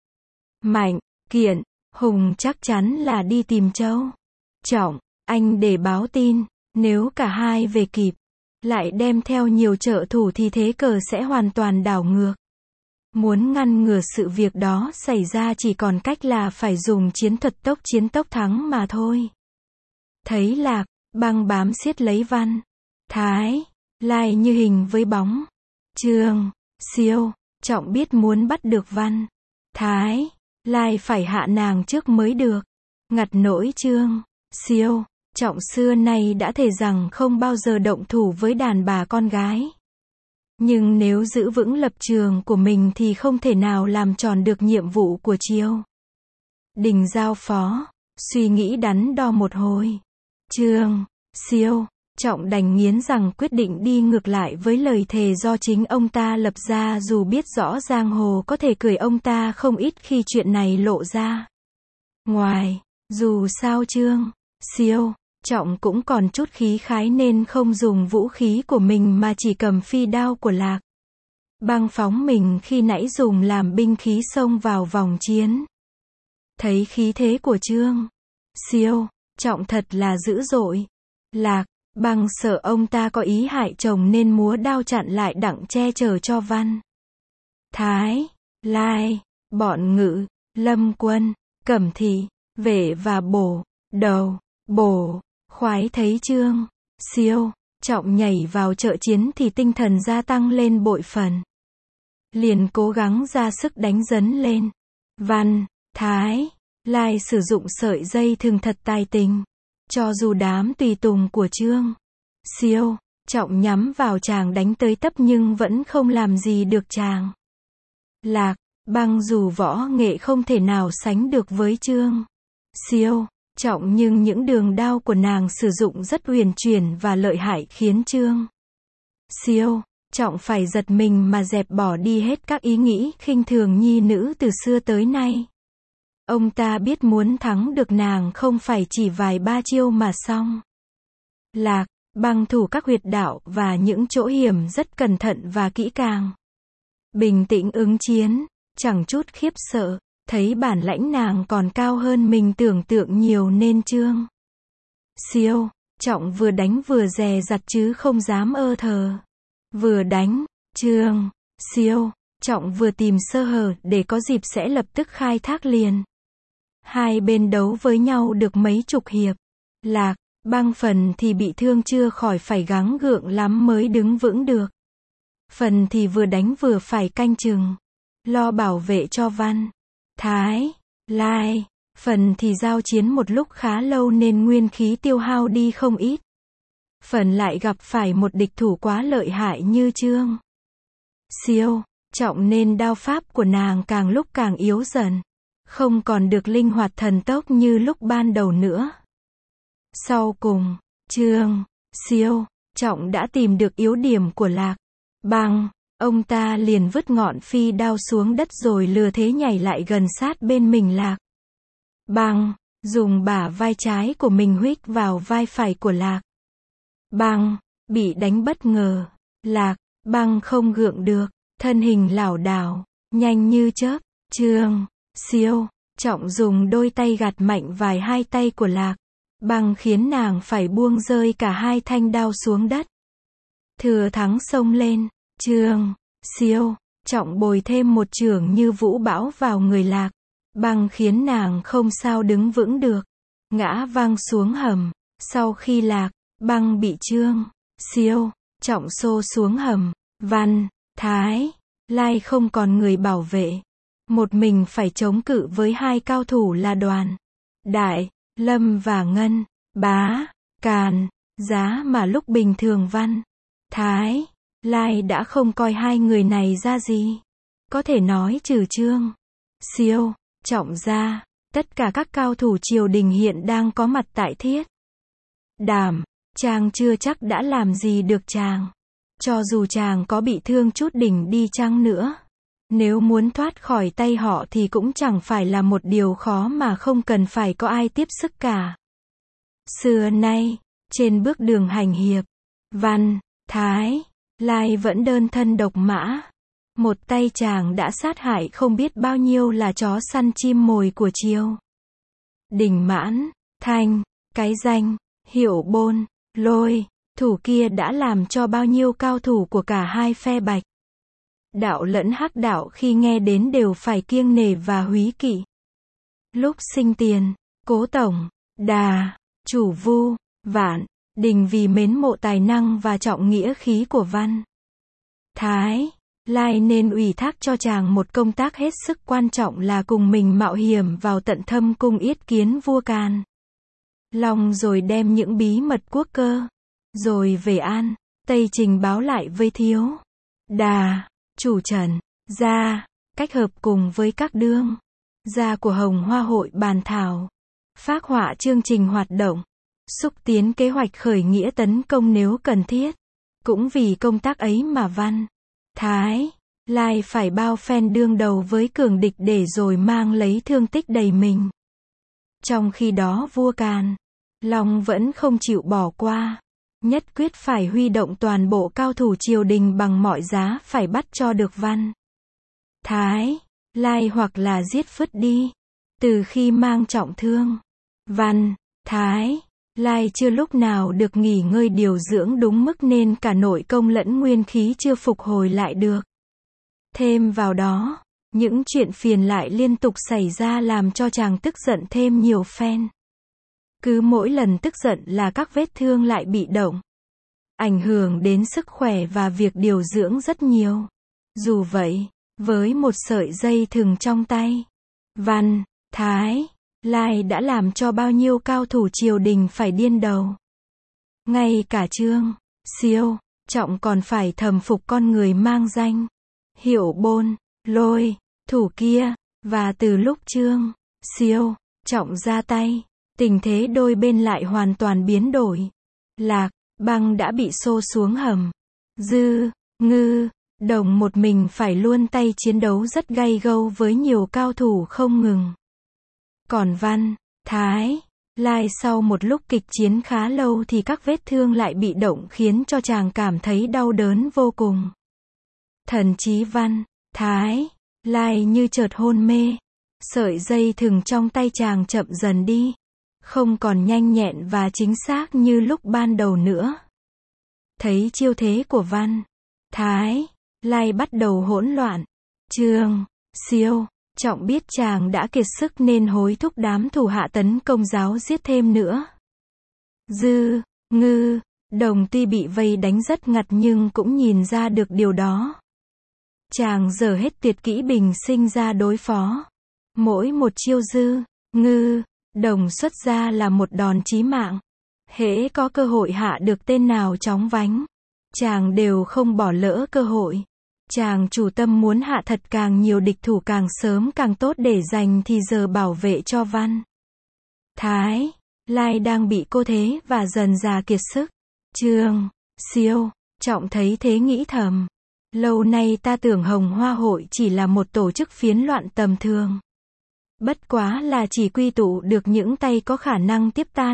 Mạnh, Kiện, Hùng chắc chắn là đi tìm Châu Trọng, anh để báo tin, nếu cả hai về kịp, lại đem theo nhiều trợ thủ thì thế cờ sẽ hoàn toàn đảo ngược. Muốn ngăn ngừa sự việc đó xảy ra chỉ còn cách là phải dùng chiến thuật tốc chiến tốc thắng mà thôi. Thấy Lạc, Băng bám siết lấy Văn, Thái, Lai như hình với bóng. Trương Siêu Trọng biết muốn bắt được Văn, Thái, Lai phải hạ nàng trước mới được. Ngặt nỗi Trương Siêu Trọng xưa nay đã thề rằng không bao giờ động thủ với đàn bà con gái. Nhưng nếu giữ vững lập trường của mình thì không thể nào làm tròn được nhiệm vụ của triều đình giao phó. Suy nghĩ đắn đo một hồi, Trương Siêu Trọng đành nghiến rằng quyết định đi ngược lại với lời thề do chính ông ta lập ra, dù biết rõ giang hồ có thể cười ông ta không ít khi chuyện này lộ ra ngoài. Dù sao Trương Siêu Trọng cũng còn chút khí khái nên không dùng vũ khí của mình mà chỉ cầm phi đao của Lạc Băng phóng mình khi nãy dùng làm binh khí xông vào vòng chiến. Thấy khí thế của Trương Siêu Trọng thật là dữ dội. Lạc Băng sợ ông ta có ý hại chồng nên múa đao chặn lại đặng che chở cho Văn, Thái, Lai, bọn Ngự, Lâm Quân, Cẩm Thị, Vệ và Bổ Đầu, Bổ Khoái thấy Trương Siêu Trọng nhảy vào trợ chiến thì tinh thần gia tăng lên bội phần. Liền cố gắng ra sức đánh dấn lên. Văn, Thái, Lai sử dụng sợi dây thừng thật tài tình. Cho dù đám tùy tùng của Trương Siêu Trọng nhắm vào chàng đánh tới tấp nhưng vẫn không làm gì được chàng. Lạc Băng dù võ nghệ không thể nào sánh được với Trương Siêu Trọng nhưng những đường đao của nàng sử dụng rất huyền chuyển và lợi hại khiến Trương Siêu Trọng phải giật mình mà dẹp bỏ đi hết các ý nghĩ khinh thường nhi nữ từ xưa tới nay. Ông ta biết muốn thắng được nàng không phải chỉ vài ba chiêu mà xong. Lạc Băng thủ các huyệt đạo và những chỗ hiểm rất cẩn thận và kỹ càng. Bình tĩnh ứng chiến, chẳng chút khiếp sợ. Thấy bản lãnh nàng còn cao hơn mình tưởng tượng nhiều nên Trương Siêu Trọng vừa đánh vừa dè dặt chứ không dám ơ thờ. Vừa đánh, Trương Siêu Trọng vừa tìm sơ hở để có dịp sẽ lập tức khai thác liền. Hai bên đấu với nhau được mấy chục hiệp. Lạc Băng phần thì bị thương chưa khỏi phải gắng gượng lắm mới đứng vững được. Phần thì vừa đánh vừa phải canh chừng, lo bảo vệ cho Văn, Thái, Lai. Phần thì giao chiến một lúc khá lâu nên nguyên khí tiêu hao đi không ít. Phần lại gặp phải một địch thủ quá lợi hại như Trương Siêu Trọng nên đao pháp của nàng càng lúc càng yếu dần, không còn được linh hoạt thần tốc như lúc ban đầu nữa. Sau cùng, Trương Siêu Trọng đã tìm được yếu điểm của Lạc Băng. Ông ta liền vứt ngọn phi đao xuống đất rồi lừa thế nhảy lại gần sát bên mình Lạc Băng, dùng bả vai trái của mình huých vào vai phải của Lạc Băng. Bị đánh bất ngờ, Lạc Băng không gượng được, thân hình lảo đảo, nhanh như chớp. Trương Siêu Trọng dùng đôi tay gạt mạnh vài hai tay của Lạc Băng khiến nàng phải buông rơi cả hai thanh đao xuống đất. Thừa thắng xông lên, Trương Siêu Trọng bồi thêm một chưởng như vũ bão vào người Lạc Băng khiến nàng không sao đứng vững được, ngã văng xuống hầm. Sau khi Lạc Băng bị Trương Siêu Trọng xô xuống hầm. Văn, Thái, Lai không còn người bảo vệ. Một mình phải chống cự với hai cao thủ là Đoàn Đại, Lâm và Ngân, Bá, Càn, Giá mà lúc bình thường Văn, Thái, Lai đã không coi hai người này ra gì. Có thể nói trừ Trương, Siêu, Trọng ra, tất cả các cao thủ triều đình hiện đang có mặt tại Thiết Đàm, chàng chưa chắc đã làm gì được chàng. Cho dù chàng có bị thương chút đỉnh đi chăng nữa, nếu muốn thoát khỏi tay họ thì cũng chẳng phải là một điều khó mà không cần phải có ai tiếp sức cả. Xưa nay, trên bước đường hành hiệp, Văn, Thái, Lai vẫn đơn thân độc mã. Một tay chàng đã sát hại không biết bao nhiêu là chó săn chim mồi của triều đình. Mãn, Thanh, cái danh, Hiệu Bôn, Lôi, thủ kia đã làm cho bao nhiêu cao thủ của cả hai phe Bạch đạo lẫn Hắc đạo khi nghe đến đều phải kiêng nể và húy kỵ. Lúc sinh tiền, Cố Tổng, Đà, Chủ Vu, Vạn, Đình vì mến mộ tài năng và trọng nghĩa khí của Văn, Thái, Lai nên ủy thác cho chàng một công tác hết sức quan trọng là cùng mình mạo hiểm vào tận thâm cung yết kiến vua Càn Long rồi đem những bí mật quốc cơ, rồi về An, Tây trình báo lại với Thiếu Đà, Chủ Trần, gia, cách hợp cùng với các đương gia của Hồng Hoa hội bàn thảo, phác họa chương trình hoạt động, xúc tiến kế hoạch khởi nghĩa tấn công nếu cần thiết. Cũng vì công tác ấy mà Văn, Thái, Lai phải bao phen đương đầu với cường địch để rồi mang lấy thương tích đầy mình. Trong khi đó vua Càn Long vẫn không chịu bỏ qua, nhất quyết phải huy động toàn bộ cao thủ triều đình bằng mọi giá phải bắt cho được Văn, Thái, Lai hoặc là giết phứt đi. Từ khi mang trọng thương, Văn, Thái, Lai chưa lúc nào được nghỉ ngơi điều dưỡng đúng mức nên cả nội công lẫn nguyên khí chưa phục hồi lại được. Thêm vào đó, những chuyện phiền lại liên tục xảy ra làm cho chàng tức giận thêm nhiều phen. Cứ mỗi lần tức giận là các vết thương lại bị động, ảnh hưởng đến sức khỏe và việc điều dưỡng rất nhiều. Dù vậy, với một sợi dây thừng trong tay, Văn, Thái, Lai đã làm cho bao nhiêu cao thủ triều đình phải điên đầu. Ngay cả Trương, Siêu, Trọng còn phải thầm phục con người mang danh Hiệu Bôn, Lôi, thủ kia, và từ lúc Trương, Siêu, Trọng ra tay, tình thế đôi bên lại hoàn toàn biến đổi. Lạc, Băng đã bị xô xuống hầm. Dư, Ngư, Đồng một mình phải luôn tay chiến đấu rất gay gâu với nhiều cao thủ không ngừng. Còn Văn, Thái, Lai sau một lúc kịch chiến khá lâu thì các vết thương lại bị động khiến cho chàng cảm thấy đau đớn vô cùng. Thần trí Văn, Thái, Lai như chợt hôn mê. Sợi dây thừng trong tay chàng chậm dần đi, không còn nhanh nhẹn và chính xác như lúc ban đầu nữa. Thấy chiêu thế của Văn, Thái, Lai bắt đầu hỗn loạn. Trương, Siêu, Trọng biết chàng đã kiệt sức nên hối thúc đám thủ hạ tấn công giáo giết thêm nữa. Dư, Ngư, Đồng tuy bị vây đánh rất ngặt nhưng cũng nhìn ra được điều đó. Chàng giở hết tuyệt kỹ bình sinh ra đối phó. Mỗi một chiêu Dư, Ngư, Đồng xuất ra là một đòn chí mạng. Hễ có cơ hội hạ được tên nào chóng vánh, chàng đều không bỏ lỡ cơ hội. Chàng chủ tâm muốn hạ thật càng nhiều địch thủ càng sớm càng tốt để dành thì giờ bảo vệ cho Văn, Thái, Lai đang bị cô thế và dần già kiệt sức. Trương, Siêu, Trọng thấy thế nghĩ thầm. Lâu nay ta tưởng Hồng Hoa hội chỉ là một tổ chức phiến loạn tầm thường. Bất quá là chỉ quy tụ được những tay có khả năng tiếp ta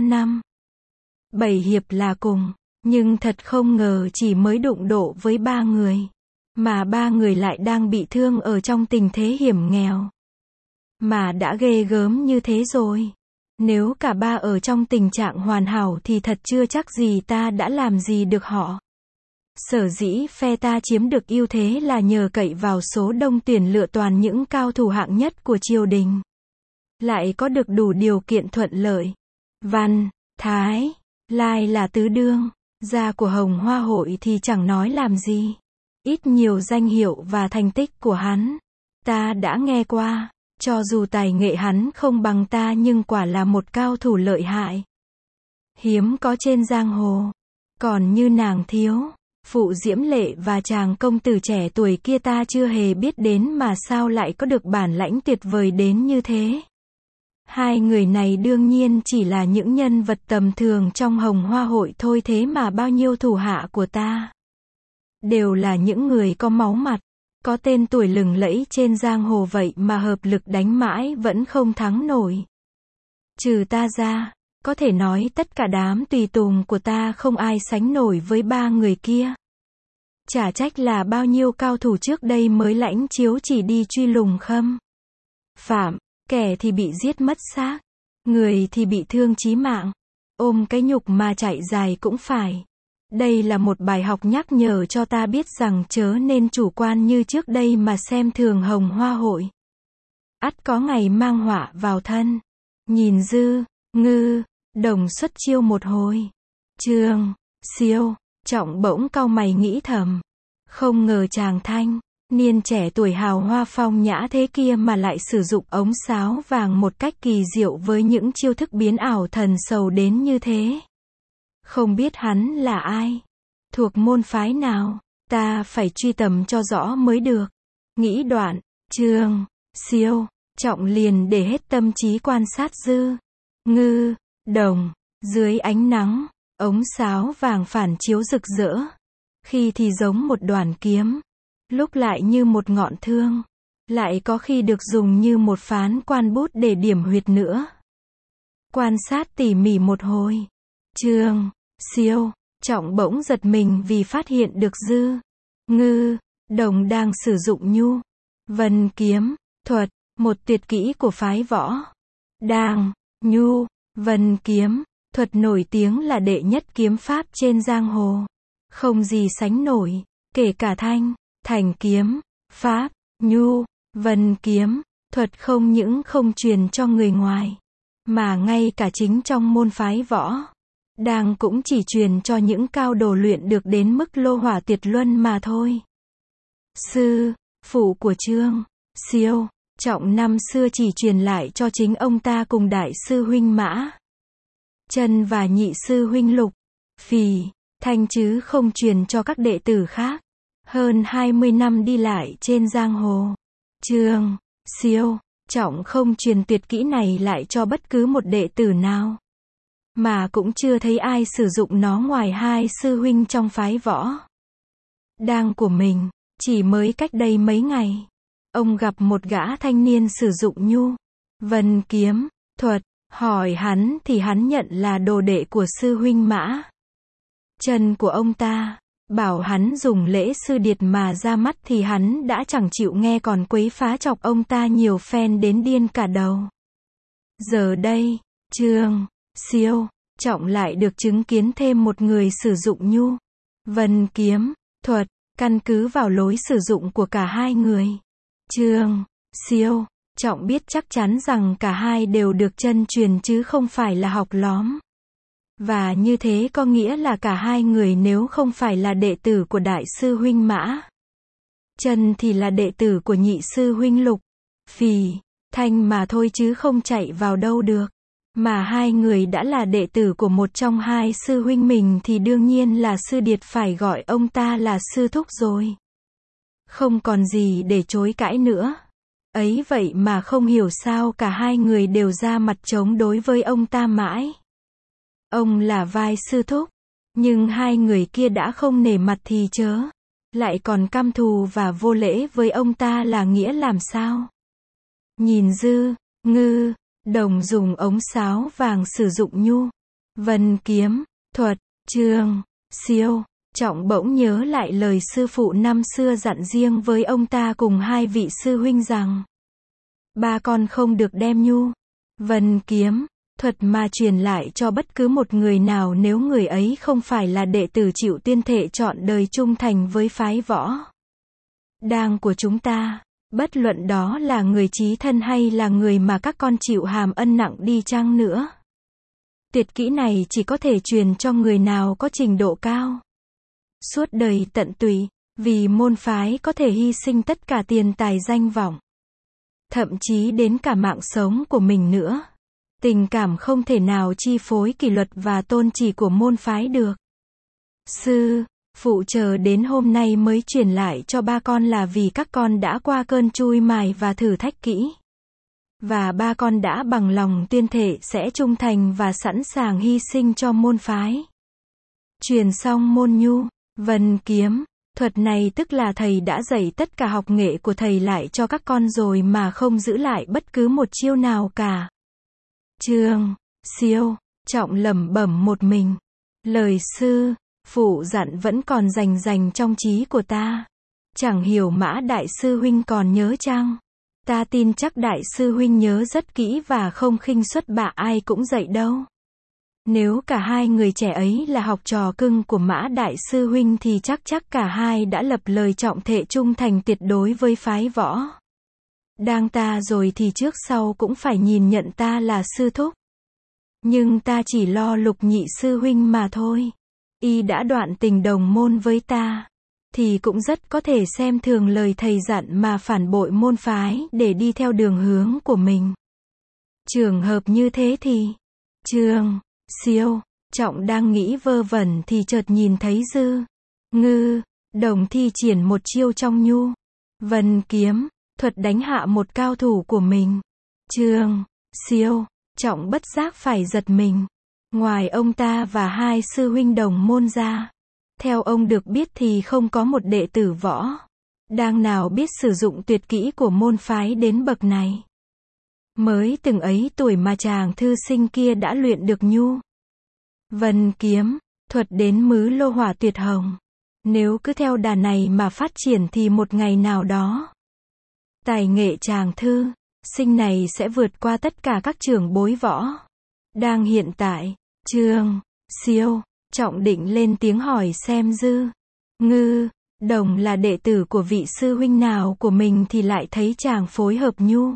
5-7 hiệp là cùng. Nhưng thật không ngờ chỉ mới đụng độ với 3 người. Mà 3 người lại đang bị thương ở trong tình thế hiểm nghèo. Mà đã ghê gớm như thế rồi. Nếu cả 3 ở trong tình trạng hoàn hảo thì thật chưa chắc gì ta đã làm gì được họ. Sở dĩ phe ta chiếm được ưu thế là nhờ cậy vào số đông tuyển lựa toàn những cao thủ hạng nhất của triều đình. Lại có được đủ điều kiện thuận lợi. Văn, Thái, Lai là tứ đương. Gia của Hồng Hoa Hội thì chẳng nói làm gì. Ít nhiều danh hiệu và thành tích của hắn, ta đã nghe qua. Cho dù tài nghệ hắn không bằng ta nhưng quả là một cao thủ lợi hại. Hiếm có trên giang hồ. Còn như nàng thiếu phụ Diễm Lệ và chàng công tử trẻ tuổi kia ta chưa hề biết đến mà sao lại có được bản lãnh tuyệt vời đến như thế. Hai người này đương nhiên chỉ là những nhân vật tầm thường trong Hồng Hoa Hội thôi, thế mà bao nhiêu thủ hạ của ta đều là những người có máu mặt, có tên tuổi lừng lẫy trên giang hồ, vậy mà hợp lực đánh mãi vẫn không thắng nổi. Trừ ta ra, có thể nói tất cả đám tùy tùng của ta không ai sánh nổi với ba người kia. Chả trách là bao nhiêu cao thủ trước đây mới lãnh chiếu chỉ đi truy lùng Khâm Phạm, kẻ thì bị giết mất xác, người thì bị thương chí mạng, ôm cái nhục mà chạy dài cũng phải. Đây là một bài học nhắc nhở cho ta biết rằng chớ nên chủ quan như trước đây mà xem thường Hồng Hoa Hội. Ắt có ngày mang họa vào thân. Nhìn Dư, Ngư, Đồng xuất chiêu một hồi, Trương, Siêu, Trọng bỗng cau mày nghĩ thầm. Không ngờ chàng thanh niên trẻ tuổi hào hoa phong nhã thế kia mà lại sử dụng ống sáo vàng một cách kỳ diệu với những chiêu thức biến ảo thần sầu đến như thế. Không biết hắn là ai, thuộc môn phái nào, ta phải truy tầm cho rõ mới được. Nghĩ đoạn, Trương, Siêu, Trọng liền để hết tâm trí quan sát Dư, Ngư, Đồng. Dưới ánh nắng, ống sáo vàng phản chiếu rực rỡ. Khi thì giống một đoàn kiếm, lúc lại như một ngọn thương, lại có khi được dùng như một phán quan bút để điểm huyệt nữa. Quan sát tỉ mỉ một hồi, Trương, Siêu, Trọng bỗng giật mình vì phát hiện được Dư, Ngư, Đồng đang sử dụng Nhu Vân kiếm thuật, một tuyệt kỹ của phái Võ Đang. Nhu Vân kiếm thuật nổi tiếng là đệ nhất kiếm pháp trên giang hồ, không gì sánh nổi, kể cả Thành kiếm pháp, Nhu Vân kiếm thuật không những không truyền cho người ngoài, mà ngay cả chính trong môn phái Võ Đang cũng chỉ truyền cho những cao đồ luyện được đến mức lô hỏa tuyệt luân mà thôi. Sư phụ của Trương, Siêu, Trọng năm xưa chỉ truyền lại cho chính ông ta cùng đại sư huynh Mã Chân và nhị sư huynh Lục Phì Thanh chứ không truyền cho các đệ tử khác. Hơn 20 năm đi lại trên giang hồ, Trương, Siêu, Trọng không truyền tuyệt kỹ này lại cho bất cứ một đệ tử nào, mà cũng chưa thấy ai sử dụng nó ngoài hai sư huynh trong phái Võ Đang của mình. Chỉ mới cách đây mấy ngày, ông gặp một gã thanh niên sử dụng Nhu Vân kiếm thuật, hỏi hắn thì hắn nhận là đồ đệ của sư huynh Mã Chân của ông ta, bảo hắn dùng lễ sư điệt mà ra mắt thì hắn đã chẳng chịu nghe còn quấy phá chọc ông ta nhiều phen đến điên cả đầu. Giờ đây, Trương, Siêu, Trọng lại được chứng kiến thêm một người sử dụng Nhu Vân kiếm thuật. Căn cứ vào lối sử dụng của cả hai người, Trương, Siêu, Trọng biết chắc chắn rằng cả hai đều được chân truyền chứ không phải là học lóm. Và như thế có nghĩa là cả hai người nếu không phải là đệ tử của đại sư huynh Mã Chân thì là đệ tử của nhị sư huynh Lục Phì Thanh mà thôi chứ không chạy vào đâu được. Mà hai người đã là đệ tử của một trong hai sư huynh mình thì đương nhiên là sư điệt phải gọi ông ta là sư thúc rồi. Không còn gì để chối cãi nữa. Ấy vậy mà không hiểu sao cả hai người đều ra mặt chống đối với ông ta mãi. Ông là vai sư thúc, nhưng hai người kia đã không nể mặt thì chớ, lại còn căm thù và vô lễ với ông ta là nghĩa làm sao? Nhìn Dư, Ngư, Đồng dùng ống sáo vàng sử dụng Nhu Vân kiếm thuật, Trương, Siêu, Trọng bỗng nhớ lại lời sư phụ năm xưa dặn riêng với ông ta cùng hai vị sư huynh rằng ba con không được đem Nhu Vân kiếm thuật mà truyền lại cho bất cứ một người nào nếu người ấy không phải là đệ tử chịu tuyên thệ trọn đời trung thành với phái Võ Đang của chúng ta. Bất luận đó là người chí thân hay là người mà các con chịu hàm ân nặng đi chăng nữa. Tuyệt kỹ này chỉ có thể truyền cho người nào có trình độ cao. Suốt đời tận tụy, vì môn phái có thể hy sinh tất cả tiền tài danh vọng. Thậm chí đến cả mạng sống của mình nữa. Tình cảm không thể nào chi phối kỷ luật và tôn chỉ của môn phái được. Sư phụ chờ đến hôm nay mới truyền lại cho ba con là vì các con đã qua cơn chui mài và thử thách kỹ. Và ba con đã bằng lòng tuyên thệ sẽ trung thành và sẵn sàng hy sinh cho môn phái. Truyền xong môn nhu, vân kiếm, thuật này tức là thầy đã dạy tất cả học nghệ của thầy lại cho các con rồi mà không giữ lại bất cứ một chiêu nào cả. Trương Siêu Trọng lẩm bẩm một mình. Lời sư phụ dặn vẫn còn rành trong trí của ta. Chẳng hiểu Mã đại sư huynh còn nhớ chăng? Ta tin chắc đại sư huynh nhớ rất kỹ và không khinh suất bạ ai cũng dạy đâu. Nếu cả hai người trẻ ấy là học trò cưng của Mã đại sư huynh thì chắc cả hai đã lập lời trọng thệ trung thành tuyệt đối với phái võ. Đang ta rồi thì trước sau cũng phải nhìn nhận ta là sư thúc. Nhưng ta chỉ lo Lục nhị sư huynh mà thôi. Y đã đoạn tình đồng môn với ta, thì cũng rất có thể xem thường lời thầy dặn mà phản bội môn phái để đi theo đường hướng của mình. Trường hợp như thế thì, Trương Siêu Trọng đang nghĩ vơ vẩn thì chợt nhìn thấy Dư Ngư Đồng thi triển một chiêu trong nhu vân kiếm, thuật đánh hạ một cao thủ của mình. Trương Siêu Trọng bất giác phải giật mình. Ngoài ông ta và hai sư huynh đồng môn ra, theo ông được biết thì không có một đệ tử võ đang nào biết sử dụng tuyệt kỹ của môn phái đến bậc này. Mới từng ấy tuổi mà chàng thư sinh kia đã luyện được nhu vân kiếm, thuật đến mứ lô hỏa tuyệt hồng. Nếu cứ theo đà này mà phát triển thì một ngày nào đó, tài nghệ chàng thư sinh này sẽ vượt qua tất cả các trưởng bối võ đang hiện tại. Trương Siêu Trọng định lên tiếng hỏi xem Dư Ngư Đồng là đệ tử của vị sư huynh nào của mình thì lại thấy chàng phối hợp nhu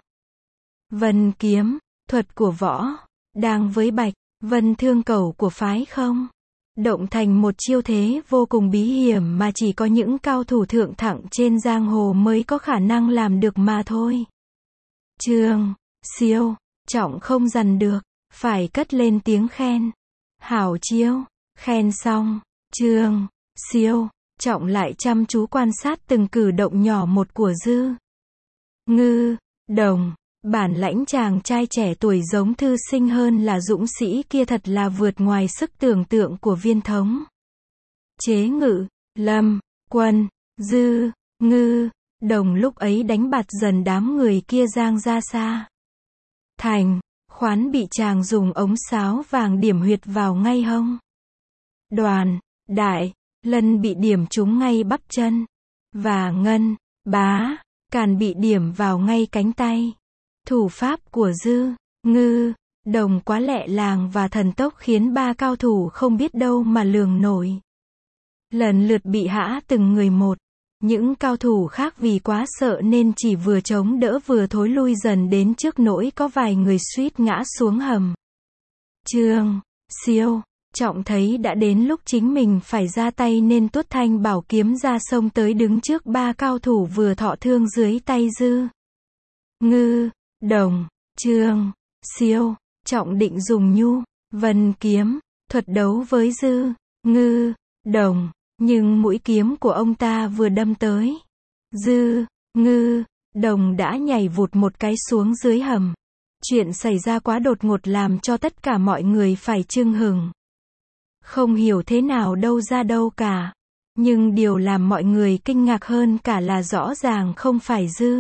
vân kiếm, thuật của võ đang với Bạch Vân Thương Cầu của phái không động thành một chiêu thế vô cùng bí hiểm mà chỉ có những cao thủ thượng thặng trên giang hồ mới có khả năng làm được mà thôi. Trương Siêu Trọng không dằn được, phải cất lên tiếng khen. Hảo chiêu. Khen xong, Trương Siêu Trọng lại chăm chú quan sát từng cử động nhỏ một của Dư Ngư Đồng. Bản lãnh chàng trai trẻ tuổi giống thư sinh hơn là dũng sĩ kia thật là vượt ngoài sức tưởng tượng của viên thống. Chế ngự, Lâm Quân, Dư Ngư Đồng lúc ấy đánh bạt dần đám người kia giang ra xa. Thành Khoán bị chàng dùng ống sáo vàng điểm huyệt vào ngay hông. Đoàn Đại Lân bị điểm trúng ngay bắp chân. Và Ngân Bá Càn bị điểm vào ngay cánh tay. Thủ pháp của Dư Ngư Đồng quá lẹ làng và thần tốc khiến ba cao thủ không biết đâu mà lường nổi. Lần lượt bị hã từng người một. Những cao thủ khác vì quá sợ nên chỉ vừa chống đỡ vừa thối lui dần đến trước nỗi có vài người suýt ngã xuống hầm. Trương Siêu Trọng thấy đã đến lúc chính mình phải ra tay nên tuốt thanh bảo kiếm ra xông tới đứng trước ba cao thủ vừa thọ thương dưới tay Dư Ngư Đồng. Trương Siêu Trọng định dùng nhu vân kiếm, thuật đấu với Dư Ngư Đồng, nhưng mũi kiếm của ông ta vừa đâm tới, Dư Ngư Đồng đã nhảy vụt một cái xuống dưới hầm. Chuyện xảy ra quá đột ngột làm cho tất cả mọi người phải chưng hửng. Không hiểu thế nào đâu ra đâu cả. Nhưng điều làm mọi người kinh ngạc hơn cả là rõ ràng không phải Dư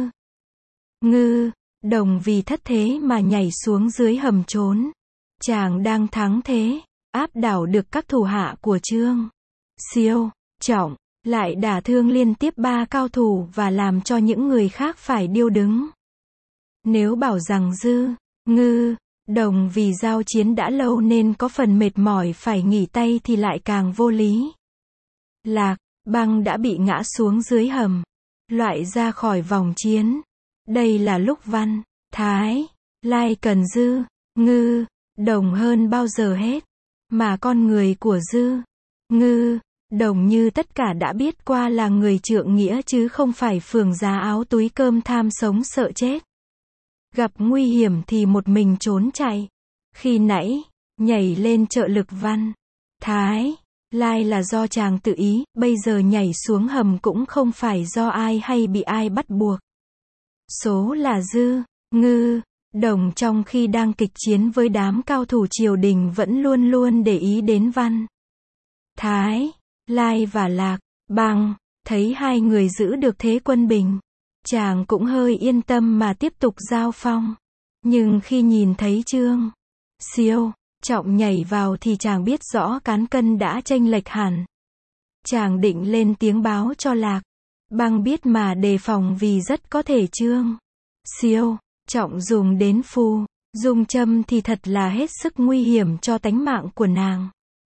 Ngư Đồng vì thất thế mà nhảy xuống dưới hầm trốn. Chàng đang thắng thế, áp đảo được các thủ hạ của Trương Siêu Trọng, lại đả thương liên tiếp ba cao thủ và làm cho những người khác phải điêu đứng. Nếu bảo rằng Dư Ngư Đồng vì giao chiến đã lâu nên có phần mệt mỏi phải nghỉ tay thì lại càng vô lý. Lạc Băng đã bị ngã xuống dưới hầm, loại ra khỏi vòng chiến. Đây là lúc Văn Thái Lai cần Dư Ngư Đồng hơn bao giờ hết. Mà con người của Dư, Ngư, Đồng như tất cả đã biết qua là người trượng nghĩa chứ không phải phường giá áo túi cơm tham sống sợ chết. Gặp nguy hiểm thì một mình trốn chạy. Khi nãy, nhảy lên trợ lực Văn, Thái, Lai là do chàng tự ý, bây giờ nhảy xuống hầm cũng không phải do ai hay bị ai bắt buộc. Số là Dư, Ngư, Đồng trong khi đang kịch chiến với đám cao thủ triều đình vẫn luôn luôn để ý đến Văn, Thái, Lai và Lạc, Bang, thấy hai người giữ được thế quân bình. Chàng cũng hơi yên tâm mà tiếp tục giao phong. Nhưng khi nhìn thấy Trương Siêu Trọng nhảy vào thì chàng biết rõ cán cân đã chênh lệch hẳn. Chàng định lên tiếng báo cho Lạc, Bang biết mà đề phòng vì rất có thể Trương Siêu Trọng dùng đến phù dung châm thì thật là hết sức nguy hiểm cho tánh mạng của nàng.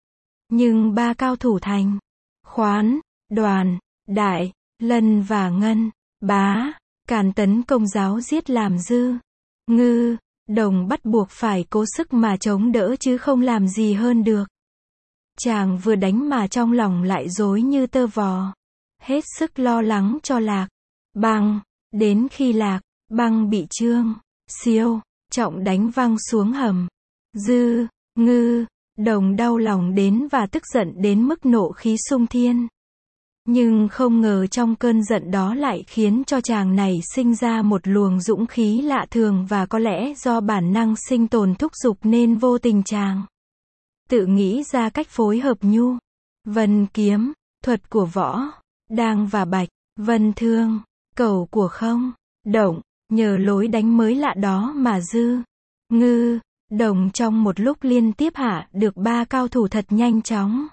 Nhưng ba cao thủ Thành, Khoán, Đoàn, Đại, Lân và Ngân, Bá, càn tấn công giáo giết làm Dư, Ngư, Đồng bắt buộc phải cố sức mà chống đỡ chứ không làm gì hơn được. Chàng vừa đánh mà trong lòng lại rối như tơ vò. Hết sức lo lắng cho Lạc, Bang, đến khi Lạc, Bang bị Trương Siêu Trọng đánh văng xuống hầm. Dư, Ngư, Đồng đau lòng đến và tức giận đến mức nộ khí xung thiên. Nhưng không ngờ trong cơn giận đó lại khiến cho chàng này sinh ra một luồng dũng khí lạ thường và có lẽ do bản năng sinh tồn thúc giục nên vô tình chàng tự nghĩ ra cách phối hợp Nhu, Vân kiếm, thuật của Võ, Đang và Bạch, Vân thương, cầu của Không, Động, nhờ lối đánh mới lạ đó mà Dư, Ngư, Đồng trong một lúc liên tiếp hạ được ba cao thủ thật nhanh chóng.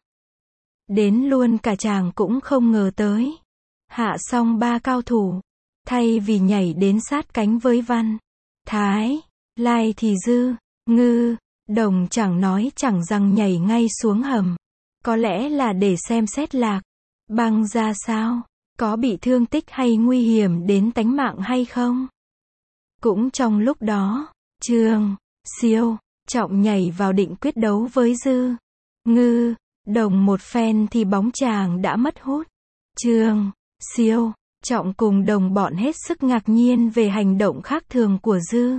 Đến luôn cả chàng cũng không ngờ tới. Hạ xong ba cao thủ, thay vì nhảy đến sát cánh với Văn, Thái, Lai thì Dư, Ngư, Đồng chẳng nói chẳng rằng nhảy ngay xuống hầm. Có lẽ là để xem xét Lạc, Bang ra sao, có bị thương tích hay nguy hiểm đến tánh mạng hay không. Cũng trong lúc đó, Trương Siêu Trọng nhảy vào định quyết đấu với Dư, Ngư, Đồng một phen thì bóng chàng đã mất hút. Trương Siêu Trọng cùng đồng bọn hết sức ngạc nhiên về hành động khác thường của Dư,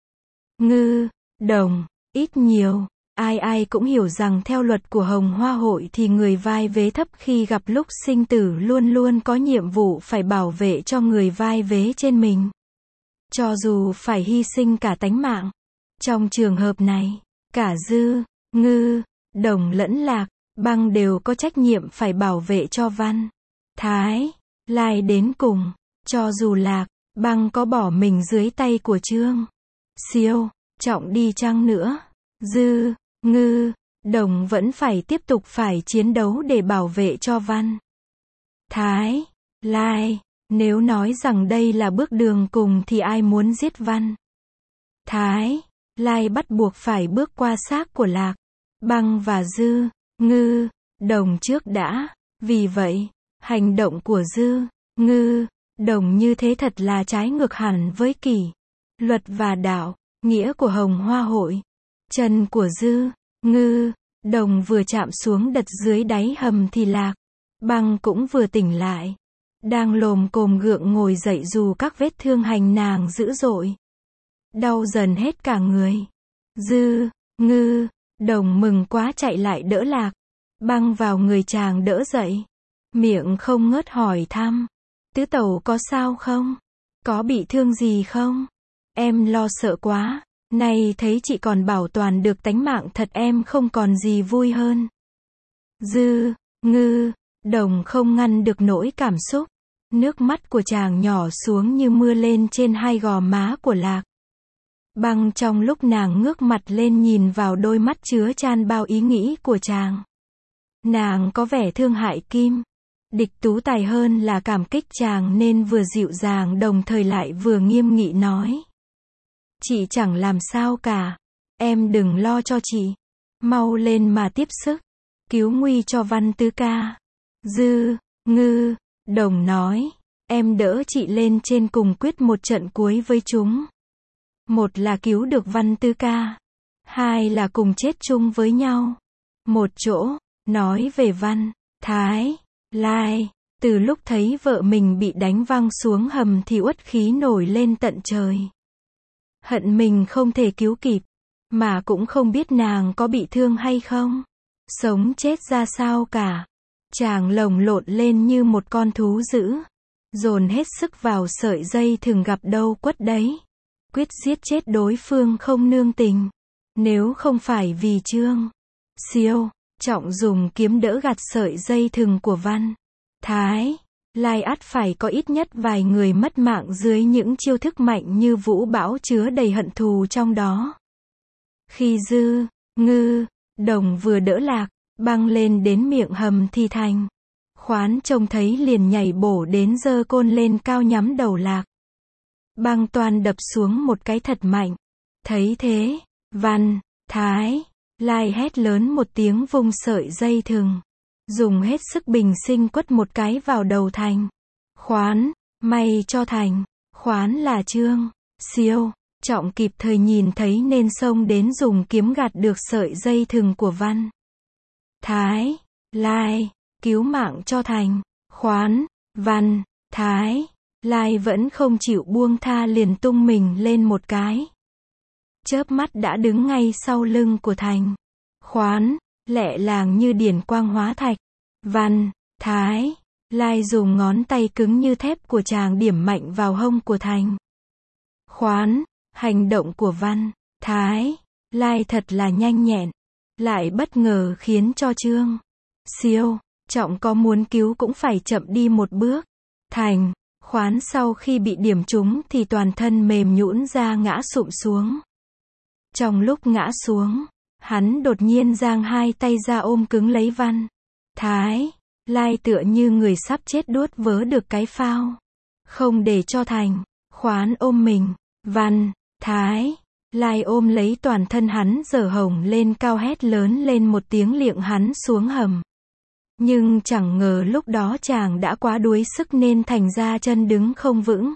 Ngư, Đồng. Ít nhiều, ai cũng hiểu rằng theo luật của Hồng Hoa Hội thì người vai vế thấp khi gặp lúc sinh tử luôn luôn có nhiệm vụ phải bảo vệ cho người vai vế trên mình. Cho dù phải hy sinh cả tánh mạng. Trong trường hợp này, cả Dư, Ngư, Đồng lẫn Lạc, Bang đều có trách nhiệm phải bảo vệ cho Văn, Thái, Lai đến cùng. Cho dù Lạc, Bang có bỏ mình dưới tay của Trương Siêu Trọng đi chăng nữa, Dư, Ngư, Đồng vẫn phải tiếp tục phải chiến đấu để bảo vệ cho Văn, Thái, Lai. Nếu nói rằng đây là bước đường cùng thì ai muốn giết Văn, Thái, Lai bắt buộc phải bước qua xác của Lạc, Bang và Dư, Ngư, Đồng trước đã. Vì vậy, hành động của Dư, Ngư, Đồng như thế thật là trái ngược hẳn với kỷ luật và đạo nghĩa của Hồng Hoa Hội. Chân của Dư, Ngư, Đồng vừa chạm xuống đất dưới đáy hầm thì Lạc, Bang cũng vừa tỉnh lại. Đang lồm cồm gượng ngồi dậy dù các vết thương hành nàng dữ dội. Đau dần hết cả người. Dư, Ngư, Đồng mừng quá chạy lại đỡ Lạc, Bang vào người chàng đỡ dậy. Miệng không ngớt hỏi thăm. Tứ tẩu có sao không? Có bị thương gì không? Em lo sợ quá. Nay thấy chị còn bảo toàn được tánh mạng thật em không còn gì vui hơn. Dư, Ngư, Đồng không ngăn được nỗi cảm xúc. Nước mắt của chàng nhỏ xuống như mưa lên trên hai gò má của Lạc. Bang trong lúc nàng ngước mặt lên nhìn vào đôi mắt chứa chan bao ý nghĩ của chàng, nàng có vẻ thương hại Kim Địch Tú Tài hơn là cảm kích chàng nên vừa dịu dàng đồng thời lại vừa nghiêm nghị nói. Chị chẳng làm sao cả. Em đừng lo cho chị. Mau lên mà tiếp sức. Cứu nguy cho Văn tứ ca. Dư, Ngư, Đồng nói. Em đỡ chị lên trên cùng quyết một trận cuối với chúng. Một là cứu được Văn tứ ca. hai là cùng chết chung với nhau. Một chỗ, nói về Văn, Thái, Lai, từ lúc thấy vợ mình bị đánh văng xuống hầm thì uất khí nổi lên tận trời. Hận mình không thể cứu kịp, mà cũng không biết nàng có bị thương hay không, sống chết ra sao cả. Chàng lồng lộn lên như một con thú dữ, dồn hết sức vào sợi dây thừng gặp đâu quất đấy, quyết giết chết đối phương không nương tình. Nếu không phải vì Trương Siêu Trọng dùng kiếm đỡ gạt sợi dây thừng của Văn, Thái, Lai ắt phải có ít nhất vài người mất mạng dưới những chiêu thức mạnh như vũ bão chứa đầy hận thù trong đó. Khi Dư, Ngư, Đồng vừa đỡ Lạc Băng lên đến miệng hầm thì Thành, Khoán trông thấy liền nhảy bổ đến giơ côn lên cao nhắm đầu Lạc Băng toan đập xuống một cái thật mạnh. Thấy thế, Văn, Thái, Lai hét lớn một tiếng vung sợi dây thừng, dùng hết sức bình sinh quất một cái vào đầu Thành, Khoán. May cho Thành, Khoán là Trương Siêu Trọng kịp thời nhìn thấy nên xông đến dùng kiếm gạt được sợi dây thừng của Văn, Thái, Lai, cứu mạng cho Thành, Khoán. Văn, Thái, Lai vẫn không chịu buông tha liền tung mình lên một cái, chớp mắt đã đứng ngay sau lưng của Thành, Khoán, lẹ làng như điển quang hóa thạch. Văn, Thái, Lai dùng ngón tay cứng như thép của chàng điểm mạnh vào hông của Thành, Khoán. Hành động của Văn, Thái, Lai thật là nhanh nhẹn, lại bất ngờ khiến cho Trương Siêu Trọng có muốn cứu cũng phải chậm đi một bước. Thành, Khoán sau khi bị điểm trúng thì toàn thân mềm nhũn ra ngã sụp xuống. Trong lúc ngã xuống, hắn đột nhiên giang hai tay ra ôm cứng lấy Văn, Thái, Lai tựa như người sắp chết đuốt vớ được cái phao. Không để cho Thành, Khoán ôm mình, Văn, Thái, Lai ôm lấy toàn thân hắn giở hồng lên cao hét lớn lên một tiếng liệng hắn xuống hầm. Nhưng chẳng ngờ lúc đó chàng đã quá đuối sức nên thành ra chân đứng không vững.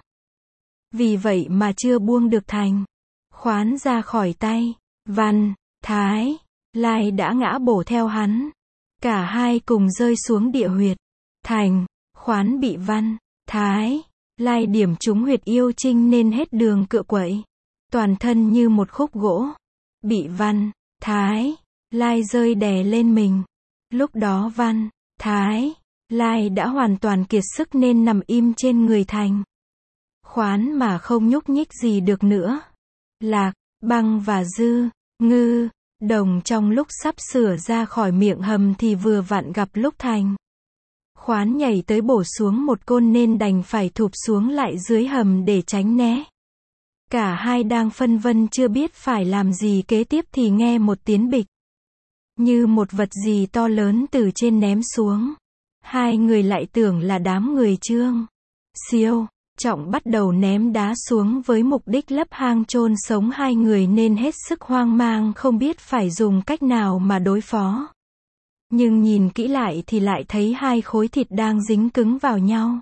Vì vậy mà chưa buông được Thành, Khoán ra khỏi tay. Văn, Thái, Lai đã ngã bổ theo hắn. Cả hai cùng rơi xuống địa huyệt. Thành, Khoán bị Văn, Thái, Lai điểm trúng huyệt yêu trinh nên hết đường cựa quậy. Toàn thân như một khúc gỗ. Bị Văn, Thái, Lai rơi đè lên mình. Lúc đó Văn, Thái, Lai đã hoàn toàn kiệt sức nên nằm im trên người Thành, Khoán mà không nhúc nhích gì được nữa. Lạc, Băng và Dư, Ngư, Đồng trong lúc sắp sửa ra khỏi miệng hầm thì vừa vặn gặp lúc Thành, Khoán nhảy tới bổ xuống một côn nên đành phải thụp xuống lại dưới hầm để tránh né. Cả hai đang phân vân chưa biết phải làm gì kế tiếp thì nghe một tiếng bịch, như một vật gì to lớn từ trên ném xuống. Hai người lại tưởng là đám người Trương Siêu Trọng bắt đầu ném đá xuống với mục đích lấp hang chôn sống hai người nên hết sức hoang mang không biết phải dùng cách nào mà đối phó. Nhưng nhìn kỹ lại thì lại thấy hai khối thịt đang dính cứng vào nhau.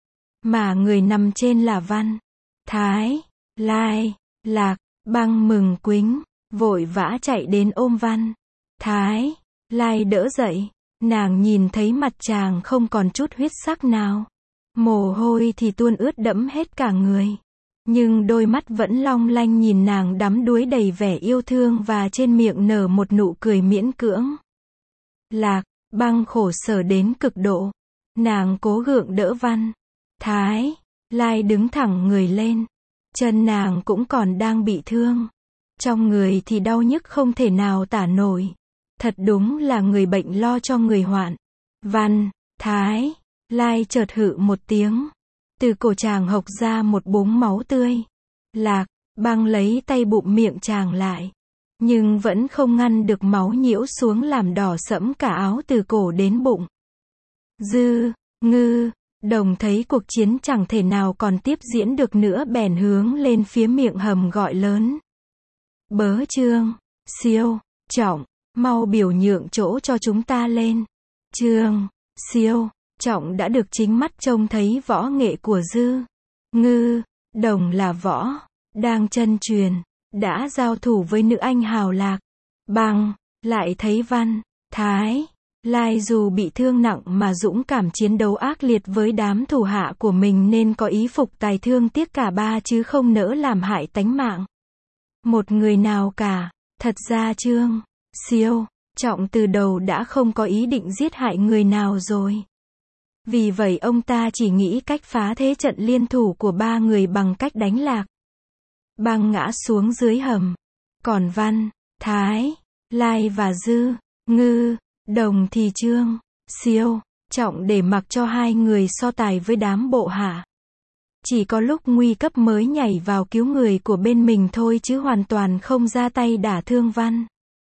Mà người nằm trên là Văn, Thái, Lai. Lạc, Băng mừng quính, vội vã chạy đến ôm Văn, Thái, Lai đỡ dậy. Nàng nhìn thấy mặt chàng không còn chút huyết sắc nào. Mồ hôi thì tuôn ướt đẫm hết cả người. Nhưng đôi mắt vẫn long lanh nhìn nàng đắm đuối đầy vẻ yêu thương và trên miệng nở một nụ cười miễn cưỡng. Lạc, Băng khổ sở đến cực độ. Nàng cố gượng đỡ Văn, Thái, Lai đứng thẳng người lên. Chân nàng cũng còn đang bị thương. Trong người thì đau nhức không thể nào tả nổi. Thật đúng là người bệnh lo cho người hoạn. Văn, Thái, Lai chợt hự một tiếng. Từ cổ chàng hộc ra một búng máu tươi. Lạc, Băng lấy tay bụm miệng chàng lại. Nhưng vẫn không ngăn được máu nhiễu xuống làm đỏ sẫm cả áo từ cổ đến bụng. Dư, Ngư, Đồng thấy cuộc chiến chẳng thể nào còn tiếp diễn được nữa bèn hướng lên phía miệng hầm gọi lớn. Bớ Trương Siêu Trọng, mau biểu nhượng chỗ cho chúng ta lên. Trương Siêu Trọng đã được chính mắt trông thấy võ nghệ của Dư, Ngư, Đồng là võ đang chân truyền, đã giao thủ với nữ anh hào Lạc Bằng, lại thấy Văn, Thái, Lai dù bị thương nặng mà dũng cảm chiến đấu ác liệt với đám thủ hạ của mình nên có ý phục tài thương tiếc cả ba chứ không nỡ làm hại tánh mạng một người nào cả. Thật ra Trương Siêu Trọng từ đầu đã không có ý định giết hại người nào rồi. Vì vậy ông ta chỉ nghĩ cách phá thế trận liên thủ của ba người bằng cách đánh Lạc Bằng ngã xuống dưới hầm. Còn Văn, Thái, Lai và Dư, Ngư, Đồng thì Trương Siêu Trọng để mặc cho hai người so tài với đám bộ hạ. Chỉ có lúc nguy cấp mới nhảy vào cứu người của bên mình thôi chứ hoàn toàn không ra tay đả thương Văn,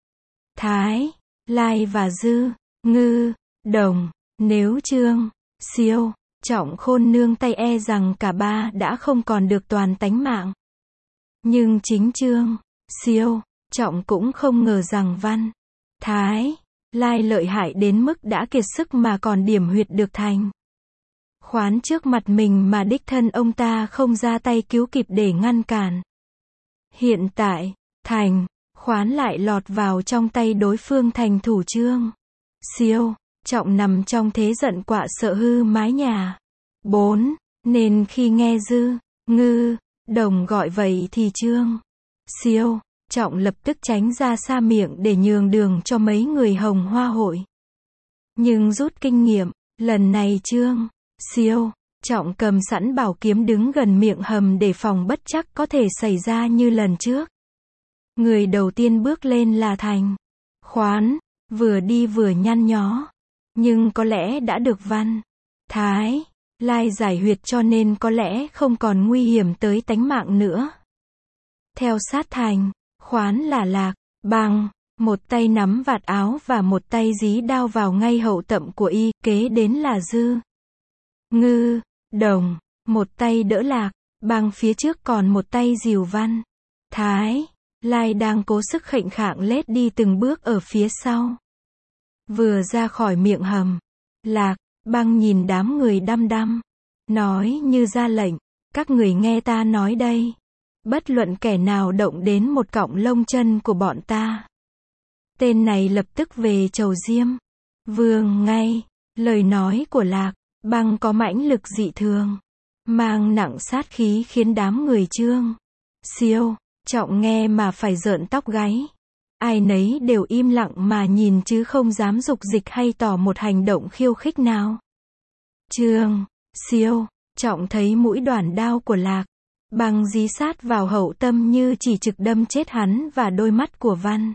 Thái, Lai và Dư, Ngư, Đồng. Nếu Trương Siêu Trọng khôn nương tay e rằng cả ba đã không còn được toàn tánh mạng. Nhưng chính Trương Siêu Trọng cũng không ngờ rằng Văn, Thái, Lai lợi hại đến mức đã kiệt sức mà còn điểm huyệt được Thành Khoán trước mặt mình mà đích thân ông ta không ra tay cứu kịp để ngăn cản. Hiện tại, Thành Khoán lại lọt vào trong tay đối phương thành thủ Trương Siêu Trọng nằm trong thế giận quạ sợ hư mái nhà. 4. Nên khi nghe Dư, Ngư, Đồng gọi vậy thì Trương Siêu Trọng lập tức tránh ra xa miệng để nhường đường cho mấy người Hồng Hoa hội. Nhưng rút kinh nghiệm, lần này Trương Siêu Trọng cầm sẵn bảo kiếm đứng gần miệng hầm để phòng bất chắc có thể xảy ra như lần trước. Người đầu tiên bước lên là Thành Khoán, vừa đi vừa nhăn nhó. Nhưng có lẽ đã được Văn, Thái, Lai giải huyệt cho nên có lẽ không còn nguy hiểm tới tánh mạng nữa. Theo sát Thành Khoán là Lạc Bằng, một tay nắm vạt áo và một tay dí đao vào ngay hậu tậm của y, kế đến là Dư, Ngư, Đồng, một tay đỡ Lạc Bằng phía trước còn một tay dìu Văn, Thái, Lai đang cố sức khệnh khạng lết đi từng bước ở phía sau. Vừa ra khỏi miệng hầm, Lạc Bằng nhìn đám người đăm đăm, nói như ra lệnh, các người nghe ta nói đây. Bất luận kẻ nào động đến một cọng lông chân của bọn ta, tên này lập tức về chầu Diêm Vương ngay. Lời nói của Lạc Bằng có mãnh lực dị thường, mang nặng sát khí khiến đám người Trương Siêu Trọng nghe mà phải rợn tóc gáy. Ai nấy đều im lặng mà nhìn chứ không dám dục dịch hay tỏ một hành động khiêu khích nào. Trương Siêu Trọng thấy mũi đoản đao của Lạc Bằng dí sát vào hậu tâm như chỉ trực đâm chết hắn và đôi mắt của Văn,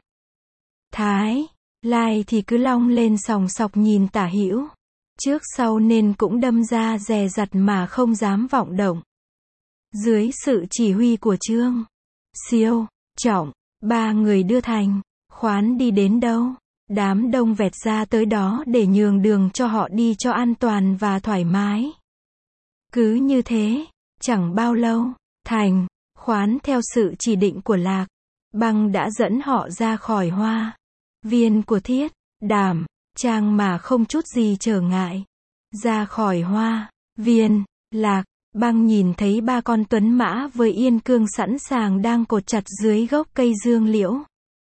Thái, Lai thì cứ long lên sòng sọc nhìn tả hữu, trước sau nên cũng đâm ra dè dặt mà không dám vọng động. Dưới sự chỉ huy của Trương Siêu Trọng, ba người đưa Thành Khoán đi đến đâu, đám đông vẹt ra tới đó để nhường đường cho họ đi cho an toàn và thoải mái. Cứ như thế, chẳng bao lâu, Thành Khoán theo sự chỉ định của Lạc Bằng đã dẫn họ ra khỏi Hoa Viên của Thiết Đảm Trang mà không chút gì trở ngại. Ra khỏi Hoa Viên, Lạc Bằng nhìn thấy ba con tuấn mã với yên cương sẵn sàng đang cột chặt dưới gốc cây dương liễu.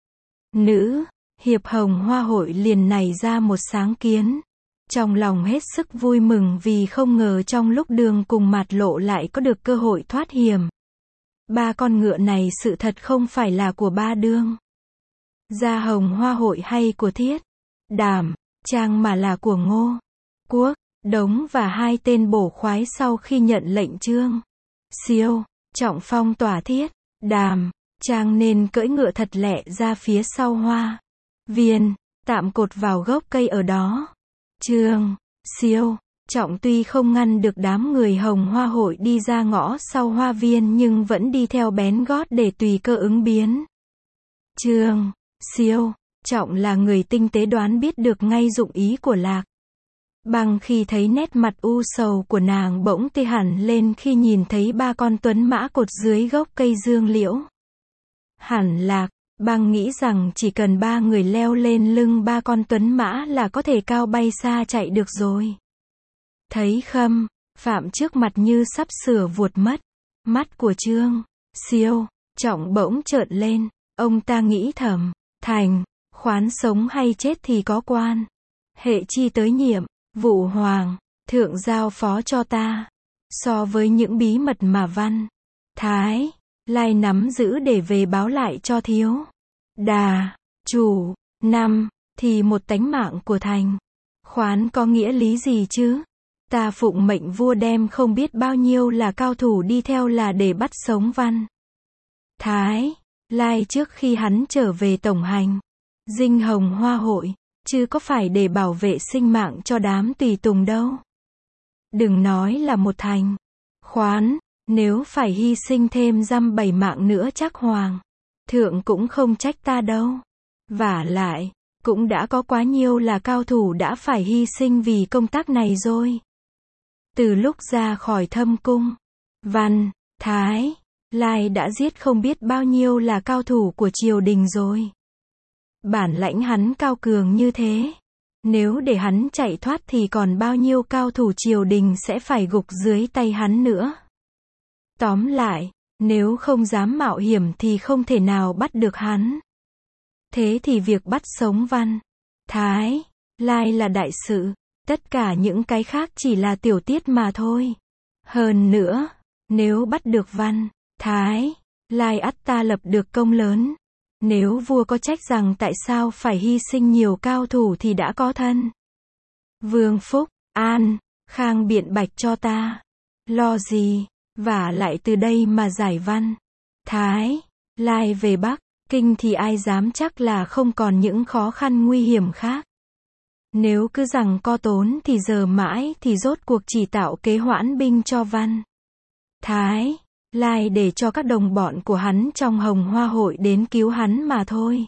Nữ hiệp Hồng Hoa hội liền nảy ra một sáng kiến. Trong lòng hết sức vui mừng vì không ngờ trong lúc đường cùng Mạt Lộ lại có được cơ hội thoát hiểm. Ba con ngựa này sự thật không phải là của ba đương gia Hồng Hoa hội hay của Thiết Đảm Trang mà là của Ngô Quốc Đống và hai tên bổ khoái sau khi nhận lệnh Trương Siêu Trọng phong tỏa Thiết Đảm Trang nên cưỡi ngựa thật lẹ ra phía sau Hoa Viên, tạm cột vào gốc cây ở đó. Trương Siêu Trọng tuy không ngăn được đám người Hồng Hoa hội đi ra ngõ sau Hoa Viên nhưng vẫn đi theo bén gót để tùy cơ ứng biến. Trương Siêu Trọng là người tinh tế đoán biết được ngay dụng ý của Lạc Bằng khi thấy nét mặt u sầu của nàng bỗng tê hẳn lên khi nhìn thấy ba con tuấn mã cột dưới gốc cây dương liễu. Hẳn Lạc Bằng nghĩ rằng chỉ cần ba người leo lên lưng ba con tuấn mã là có thể cao bay xa chạy được rồi. Thấy Khâm Phạm trước mặt như sắp sửa vuột mất, mắt của Trương Siêu Trọng bỗng trợn lên, ông ta nghĩ thầm, Thành, khoán sống hay chết thì có quan. Hệ chi tới nhiệm, vụ hoàng, thượng giao phó cho ta. So với những bí mật mà Văn, Thái, Lai nắm giữ để về báo lại cho thiếu đà, chủ, năm, thì một tánh mạng của Thành, khoán có nghĩa lý gì chứ? Ta phụng mệnh vua đem không biết bao nhiêu là cao thủ đi theo là để bắt sống Văn, Thái, Lai trước khi hắn trở về tổng hành Dinh Hồng Hoa hội, chứ có phải để bảo vệ sinh mạng cho đám tùy tùng đâu. Đừng nói là một Thành, khoán, nếu phải hy sinh thêm dăm 7 mạng nữa chắc hoàng thượng cũng không trách ta đâu. Vả lại, cũng đã có quá nhiều là cao thủ đã phải hy sinh vì công tác này rồi. Từ lúc ra khỏi thâm cung, Văn, Thái, Lai đã giết không biết bao nhiêu là cao thủ của triều đình rồi. Bản lãnh hắn cao cường như thế, nếu để hắn chạy thoát thì còn bao nhiêu cao thủ triều đình sẽ phải gục dưới tay hắn nữa. Tóm lại, nếu không dám mạo hiểm thì không thể nào bắt được hắn. Thế thì việc bắt sống Văn, Thái, Lai là đại sự, tất cả những cái khác chỉ là tiểu tiết mà thôi. Hơn nữa, nếu bắt được Văn, Thái, Lai ắt ta lập được công lớn. Nếu vua có trách rằng tại sao phải hy sinh nhiều cao thủ thì đã có thân Vương Phúc, An, Khang biện bạch cho ta. Lo gì, vả lại từ đây mà giải Văn, Thái, Lai về Bắc, Kinh thì ai dám chắc là không còn những khó khăn nguy hiểm khác. Nếu cứ rằng co tốn thì giờ mãi thì rốt cuộc chỉ tạo kế hoãn binh cho Văn, Thái, Lai để cho các đồng bọn của hắn trong Hồng Hoa hội đến cứu hắn mà thôi.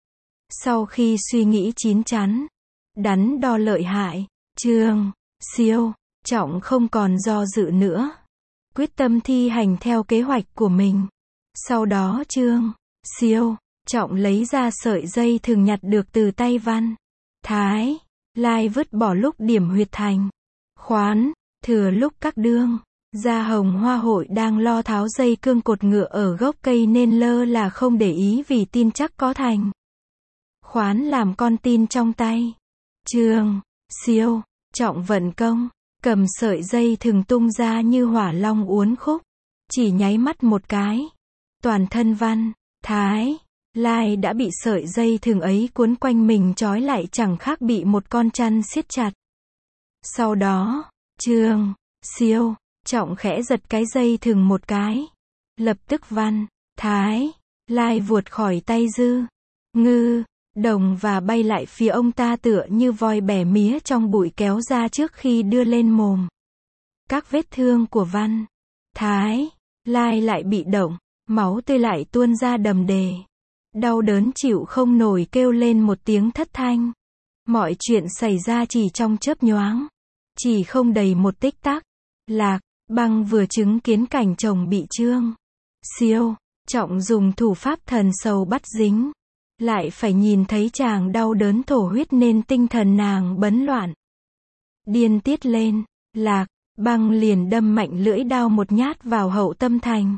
Sau khi suy nghĩ chín chắn, đắn đo lợi hại, Trương Siêu, Trọng không còn do dự nữa, quyết tâm thi hành theo kế hoạch của mình. Sau đó Trương Siêu, Trọng lấy ra sợi dây thường nhặt được từ tay Văn, Thái, Lai vứt bỏ lúc điểm huyệt Thành, khoán, thừa lúc các đương ra Hồng Hoa hội đang lo tháo dây cương cột ngựa ở gốc cây nên lơ là không để ý vì tin chắc có Thành, khoán làm con tin trong tay. Trương Siêu, Trọng vận công, cầm sợi dây thừng tung ra như hỏa long uốn khúc, chỉ nháy mắt một cái, toàn thân Văn, Thái, Lai đã bị sợi dây thừng ấy cuốn quanh mình trói lại chẳng khác bị một con chăn siết chặt. Sau đó, Trương Siêu, Trọng khẽ giật cái dây thừng một cái, lập tức Văn, Thái, Lai vụt khỏi tay Dư Ngư Đồng và bay lại phía ông ta tựa như voi bẻ mía trong bụi kéo ra trước khi đưa lên mồm. Các vết thương của Văn, Thái, Lai lại bị động, máu tươi lại tuôn ra đầm đề. Đau đớn chịu không nổi kêu lên một tiếng thất thanh. Mọi chuyện xảy ra chỉ trong chớp nhoáng. Chỉ không đầy một tích tắc. Lạc Băng vừa chứng kiến cảnh chồng bị Trương Siêu, Trọng dùng thủ pháp thần sầu bắt dính. Lại phải nhìn thấy chàng đau đớn thổ huyết nên tinh thần nàng bấn loạn. Điên tiết lên, Lạc Băng liền đâm mạnh lưỡi đao một nhát vào hậu tâm Thành.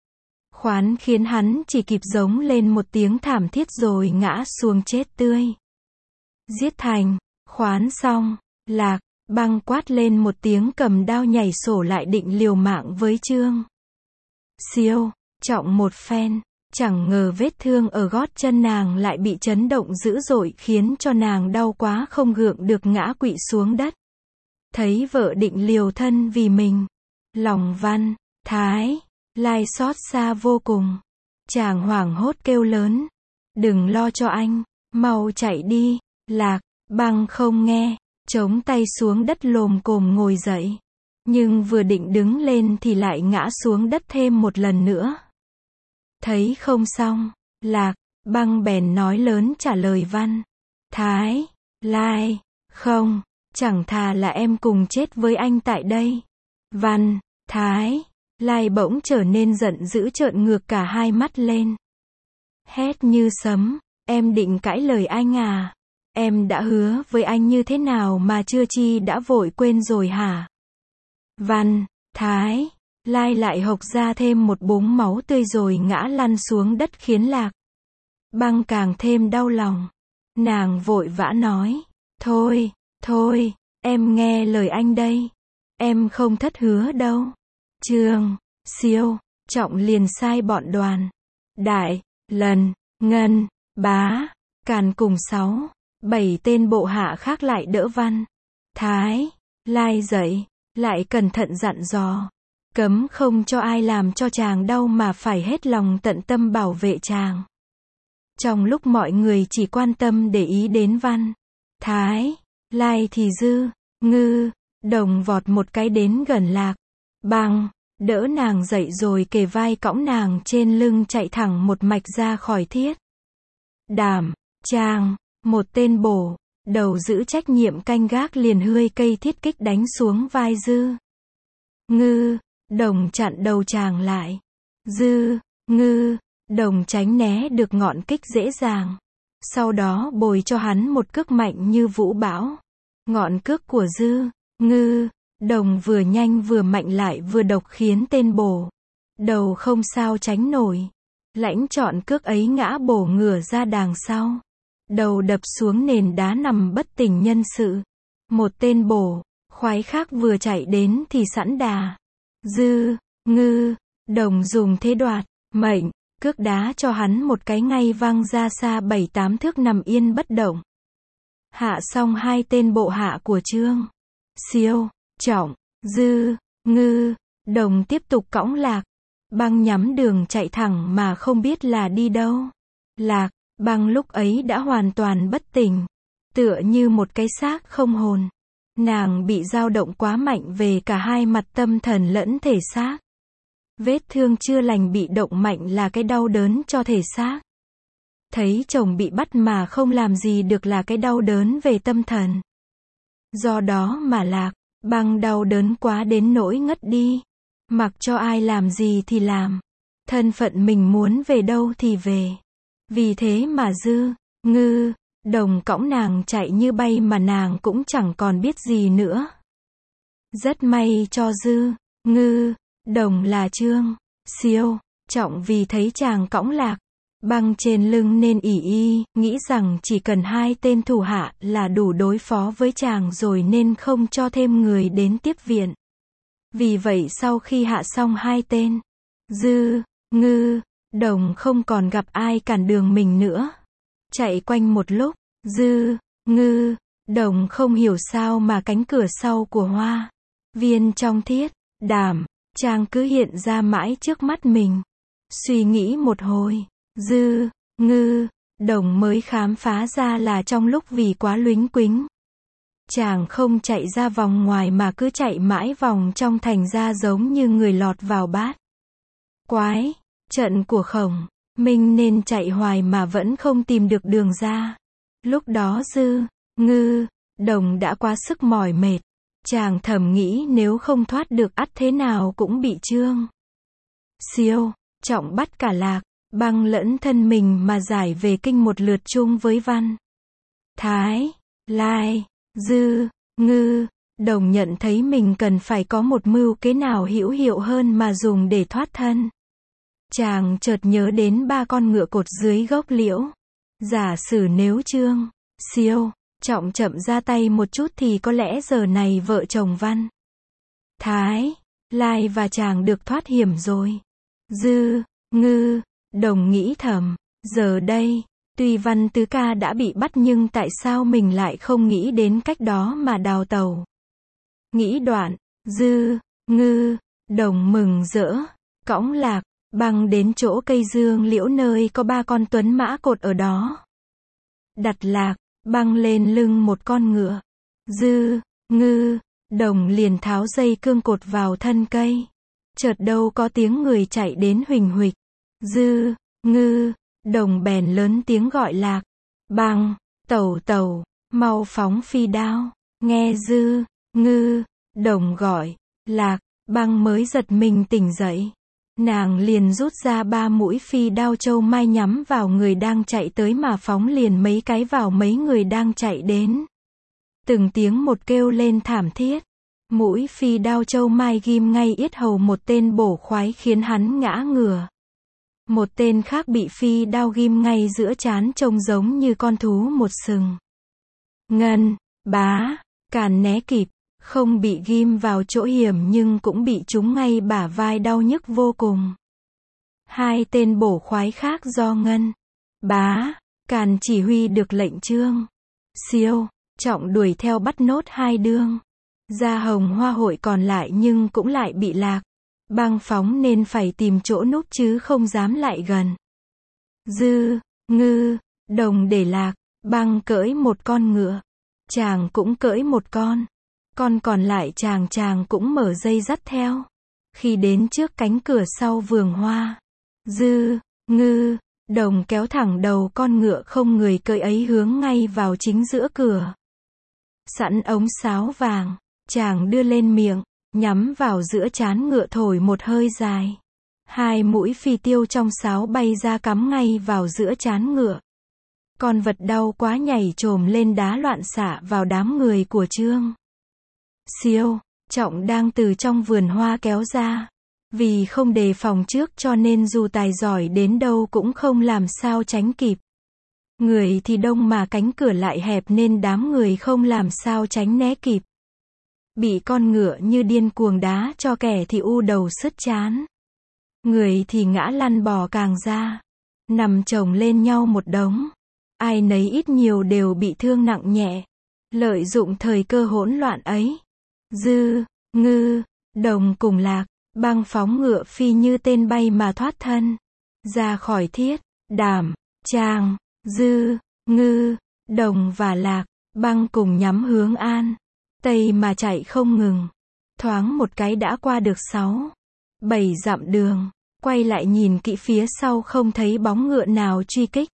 Khoán khiến hắn chỉ kịp giống lên một tiếng thảm thiết rồi ngã xuống chết tươi. Giết Thành, khoán xong, Lạc Băng quát lên một tiếng cầm đao nhảy sổ lại định liều mạng với Trương Siêu, Trọng một phen. Chẳng ngờ vết thương ở gót chân nàng lại bị chấn động dữ dội khiến cho nàng đau quá không gượng được ngã quỵ xuống đất. Thấy vợ định liều thân vì mình, lòng Văn, Thái, Lai xót xa vô cùng. Chàng hoảng hốt kêu lớn, đừng lo cho anh, mau chạy đi. Lạc Băng không nghe, chống tay xuống đất lồm cồm ngồi dậy. Nhưng vừa định đứng lên thì lại ngã xuống đất thêm một lần nữa. Thấy không xong, Lạc Băng bèn nói lớn trả lời Văn, Thái, Lai, không, chẳng thà là em cùng chết với anh tại đây. Văn, Thái, Lai bỗng trở nên giận dữ trợn ngược cả hai mắt lên. Hét như sấm, em định cãi lời anh à? Em đã hứa với anh như thế nào mà chưa chi đã vội quên rồi hả? Văn, Thái, Lai lại hộc ra thêm một búng máu tươi rồi ngã lăn xuống đất khiến Lạc Băng càng thêm đau lòng. Nàng vội vã nói, thôi, thôi, em nghe lời anh đây. Em không thất hứa đâu. Trương, Siêu, Trọng liền sai bọn Đoàn, Đại, Lần, Ngân, Bá, Càn cùng 6, 7 tên bộ hạ khác lại đỡ Văn, Thái, Lai dậy, lại cẩn thận dặn dò. Cấm không cho ai làm cho chàng đau mà phải hết lòng tận tâm bảo vệ chàng. Trong lúc mọi người chỉ quan tâm để ý đến Văn, Thái, Lai thì Dư, Ngư, Đồng vọt một cái đến gần Lạc Băng, đỡ nàng dậy rồi kề vai cõng nàng trên lưng chạy thẳng một mạch ra khỏi Thiết Đảm Trang. Một tên bổ đầu giữ trách nhiệm canh gác liền hươi cây thiết kích đánh xuống vai Dư, Ngư, Đồng chặn đầu chàng lại. Dư, Ngư, Đồng tránh né được ngọn kích dễ dàng. Sau đó bồi cho hắn một cước mạnh như vũ bão. Ngọn cước của Dư, Ngư, Đồng vừa nhanh vừa mạnh lại vừa độc khiến tên bổ đầu không sao tránh nổi. Lãnh chọn cước ấy ngã bổ ngửa ra đàng sau. Đầu đập xuống nền đá nằm bất tỉnh nhân sự. Một tên bổ khoái khác vừa chạy đến thì sẵn đà. Dư, Ngư, Đồng dùng thế đoạt mệnh, cước đá cho hắn một cái ngay văng ra xa 7-8 thước nằm yên bất động. Hạ xong hai tên bộ hạ của Trương, Siêu, Trọng, Dư, Ngư, Đồng tiếp tục cõng Lạc Băng nhắm đường chạy thẳng mà không biết là đi đâu. Lạc Băng lúc ấy đã hoàn toàn bất tỉnh, tựa như một cái xác không hồn. Nàng bị dao động quá mạnh về cả hai mặt tâm thần lẫn thể xác. Vết thương chưa lành bị động mạnh là cái đau đớn cho thể xác. Thấy chồng bị bắt mà không làm gì được là cái đau đớn về tâm thần. Do đó mà Lạc Băng đau đớn quá đến nỗi ngất đi. Mặc cho ai làm gì thì làm. Thân phận mình muốn về đâu thì về. Vì thế mà Dư, Ngư, Đồng cõng nàng chạy như bay mà nàng cũng chẳng còn biết gì nữa. Rất may cho Dư, Ngư, Đồng là Trương, Siêu, Trọng vì thấy chàng cõng Lạc Băng trên lưng nên ỷ y, nghĩ rằng chỉ cần hai tên thủ hạ là đủ đối phó với chàng rồi nên không cho thêm người đến tiếp viện. Vì vậy sau khi hạ xong hai tên, Dư, Ngư, Đồng không còn gặp ai cản đường mình nữa. Chạy quanh một lúc, Dư, Ngư, Đồng không hiểu sao mà cánh cửa sau của Hoa Viên trong Thiết Đảm Trang cứ hiện ra mãi trước mắt mình. Suy nghĩ một hồi, Dư, Ngư, Đồng mới khám phá ra là trong lúc vì quá lúnh quính, chàng không chạy ra vòng ngoài mà cứ chạy mãi vòng trong thành ra giống như người lọt vào bát quái. Trận của Khổng Minh nên chạy hoài mà vẫn không tìm được đường ra. Lúc đó Dư, Ngư, Đồng đã quá sức mỏi mệt. Chàng thầm nghĩ nếu không thoát được ắt thế nào cũng bị Trương, Siêu, Trọng bắt cả Lạc Băng lẫn thân mình mà giải về kinh một lượt chung với Văn, Thái, Lai, Dư, Ngư. Đồng nhận thấy mình cần phải có một mưu kế nào hữu hiệu hơn mà dùng để thoát thân. Chàng chợt nhớ đến 3 con ngựa cột dưới gốc liễu. Giả sử nếu Trương, Siêu, Trọng chậm ra tay một chút thì có lẽ giờ này vợ chồng Văn, Thái, Lai và chàng được thoát hiểm rồi. Dư, Ngư, Đồng nghĩ thầm, giờ đây, tuy Văn Tứ Ca đã bị bắt nhưng tại sao mình lại không nghĩ đến cách đó mà đào tàu. Nghĩ đoạn, Dư, Ngư, Đồng mừng rỡ, cõng Lạc Băng đến chỗ cây dương liễu nơi có 3 con tuấn mã cột ở đó. Đặt Lạc Băng lên lưng một con ngựa. Dư, Ngư, Đồng liền tháo dây cương cột vào thân cây. Chợt đâu có tiếng người chạy đến huỳnh huỵch. Dư, Ngư, Đồng bèn lớn tiếng gọi Lạc Băng, tẩu tẩu, mau phóng phi đao. Nghe Dư, Ngư, Đồng gọi, Lạc Băng mới giật mình tỉnh dậy. Nàng liền rút ra 3 mũi phi đao châu mai nhắm vào người đang chạy tới mà phóng liền mấy cái vào mấy người đang chạy đến. Từng tiếng một kêu lên thảm thiết. Mũi phi đao châu mai ghim ngay yết hầu một tên bổ khoái khiến hắn ngã ngửa. Một tên khác bị phi đao ghim ngay giữa trán trông giống như con thú một sừng. Ngân, Bá, Càn né kịp, không bị ghim vào chỗ hiểm nhưng cũng bị trúng ngay bả vai đau nhức vô cùng. Hai tên bổ khoái khác do Ngân, Bá, Càn chỉ huy được lệnh Trương, Siêu, Trọng đuổi theo bắt nốt hai đương gia Hồng Hoa hội còn lại nhưng cũng lại bị Lạc, Bang phóng nên phải tìm chỗ núp chứ không dám lại gần. Dư, Ngư, Đồng để Lạc, Bang cưỡi một con ngựa, chàng cũng cưỡi một con còn lại chàng cũng mở dây dắt theo. Khi đến trước cánh cửa sau vườn hoa, Dư, Ngư, Đồng kéo thẳng đầu con ngựa không người cưỡi ấy hướng ngay vào chính giữa cửa. Sẵn ống sáo vàng, chàng đưa lên miệng, nhắm vào giữa trán ngựa thổi một hơi dài. Hai mũi phi tiêu trong sáo bay ra cắm ngay vào giữa trán ngựa. Con vật đau quá nhảy chồm lên đá loạn xạ vào đám người của Trương, Siêu, Trọng đang từ trong vườn hoa kéo ra. Vì không đề phòng trước cho nên dù tài giỏi đến đâu cũng không làm sao tránh kịp. Người thì đông mà cánh cửa lại hẹp nên đám người không làm sao tránh né kịp. Bị con ngựa như điên cuồng đá cho kẻ thì u đầu sứt trán. Người thì ngã lăn bò càng ra. Nằm chồng lên nhau một đống. Ai nấy ít nhiều đều bị thương nặng nhẹ. Lợi dụng thời cơ hỗn loạn ấy, Dư, Ngư, Đồng cùng Lạc, Bang phóng ngựa phi như tên bay mà thoát thân ra khỏi Thiết, Đảm, Tràng. Dư, Ngư, Đồng và Lạc, Bang cùng nhắm hướng An Tây mà chạy không ngừng. Thoáng một cái đã qua được 6-7 dặm đường, quay lại nhìn kỹ phía sau không thấy bóng ngựa nào truy kích.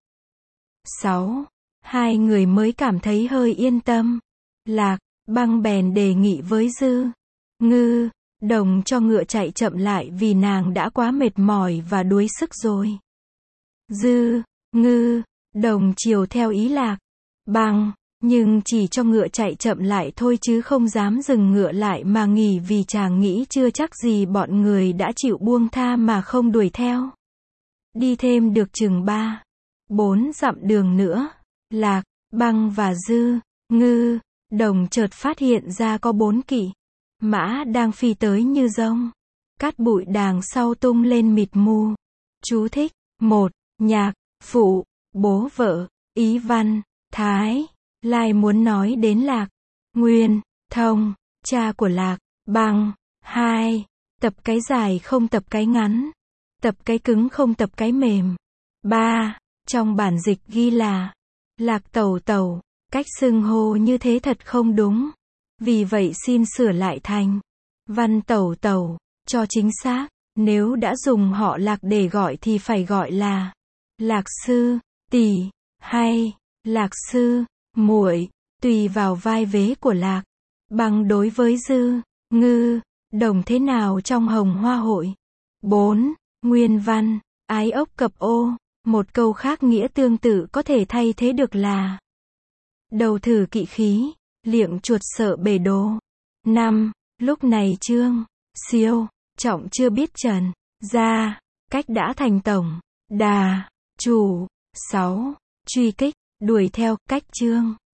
Hai người mới cảm thấy hơi yên tâm. Lạc, Bang bèn đề nghị với Dư, Ngư, Đồng cho ngựa chạy chậm lại vì nàng đã quá mệt mỏi và đuối sức rồi. Dư, Ngư, Đồng chiều theo ý Lạc, Bang, nhưng chỉ cho ngựa chạy chậm lại thôi chứ không dám dừng ngựa lại mà nghỉ vì chàng nghĩ chưa chắc gì bọn người đã chịu buông tha mà không đuổi theo. Đi thêm được chừng 3-4 dặm đường nữa, Lạc, Bang và Dư, Ngư, Đồng chợt phát hiện ra có 4 kỵ mã đang phi tới như rông. Cát bụi đàng sau tung lên mịt mù. Chú thích: 1. Nhạc, phụ, bố vợ, ý văn, thái. Lai muốn nói đến Lạc, Nguyên, Thông, cha của Lạc, Bang. 2. Tập cái dài không tập cái ngắn. Tập cái cứng không tập cái mềm. 3. Trong bản dịch ghi là Lạc Tẩu Tẩu. Cách xưng hô như thế thật không đúng. Vì vậy xin sửa lại thành Văn Tẩu Tẩu, cho chính xác. Nếu đã dùng họ Lạc để gọi thì phải gọi là Lạc Sư, Tỷ, hay Lạc Sư, Muội, tùy vào vai vế của Lạc. Bằng đối với Dư, Ngư, Đồng thế nào trong Hồng Hoa hội. 4. Nguyên văn, ái ốc cập ô. Một câu khác nghĩa tương tự có thể thay thế được là đầu thử kỵ khí, liệng chuột sợ bể đồ. 5. Lúc này Trương, Siêu, Trọng chưa biết Trần Gia, cách đã thành tổng đà chủ. 6. Truy kích, đuổi theo, cách Trương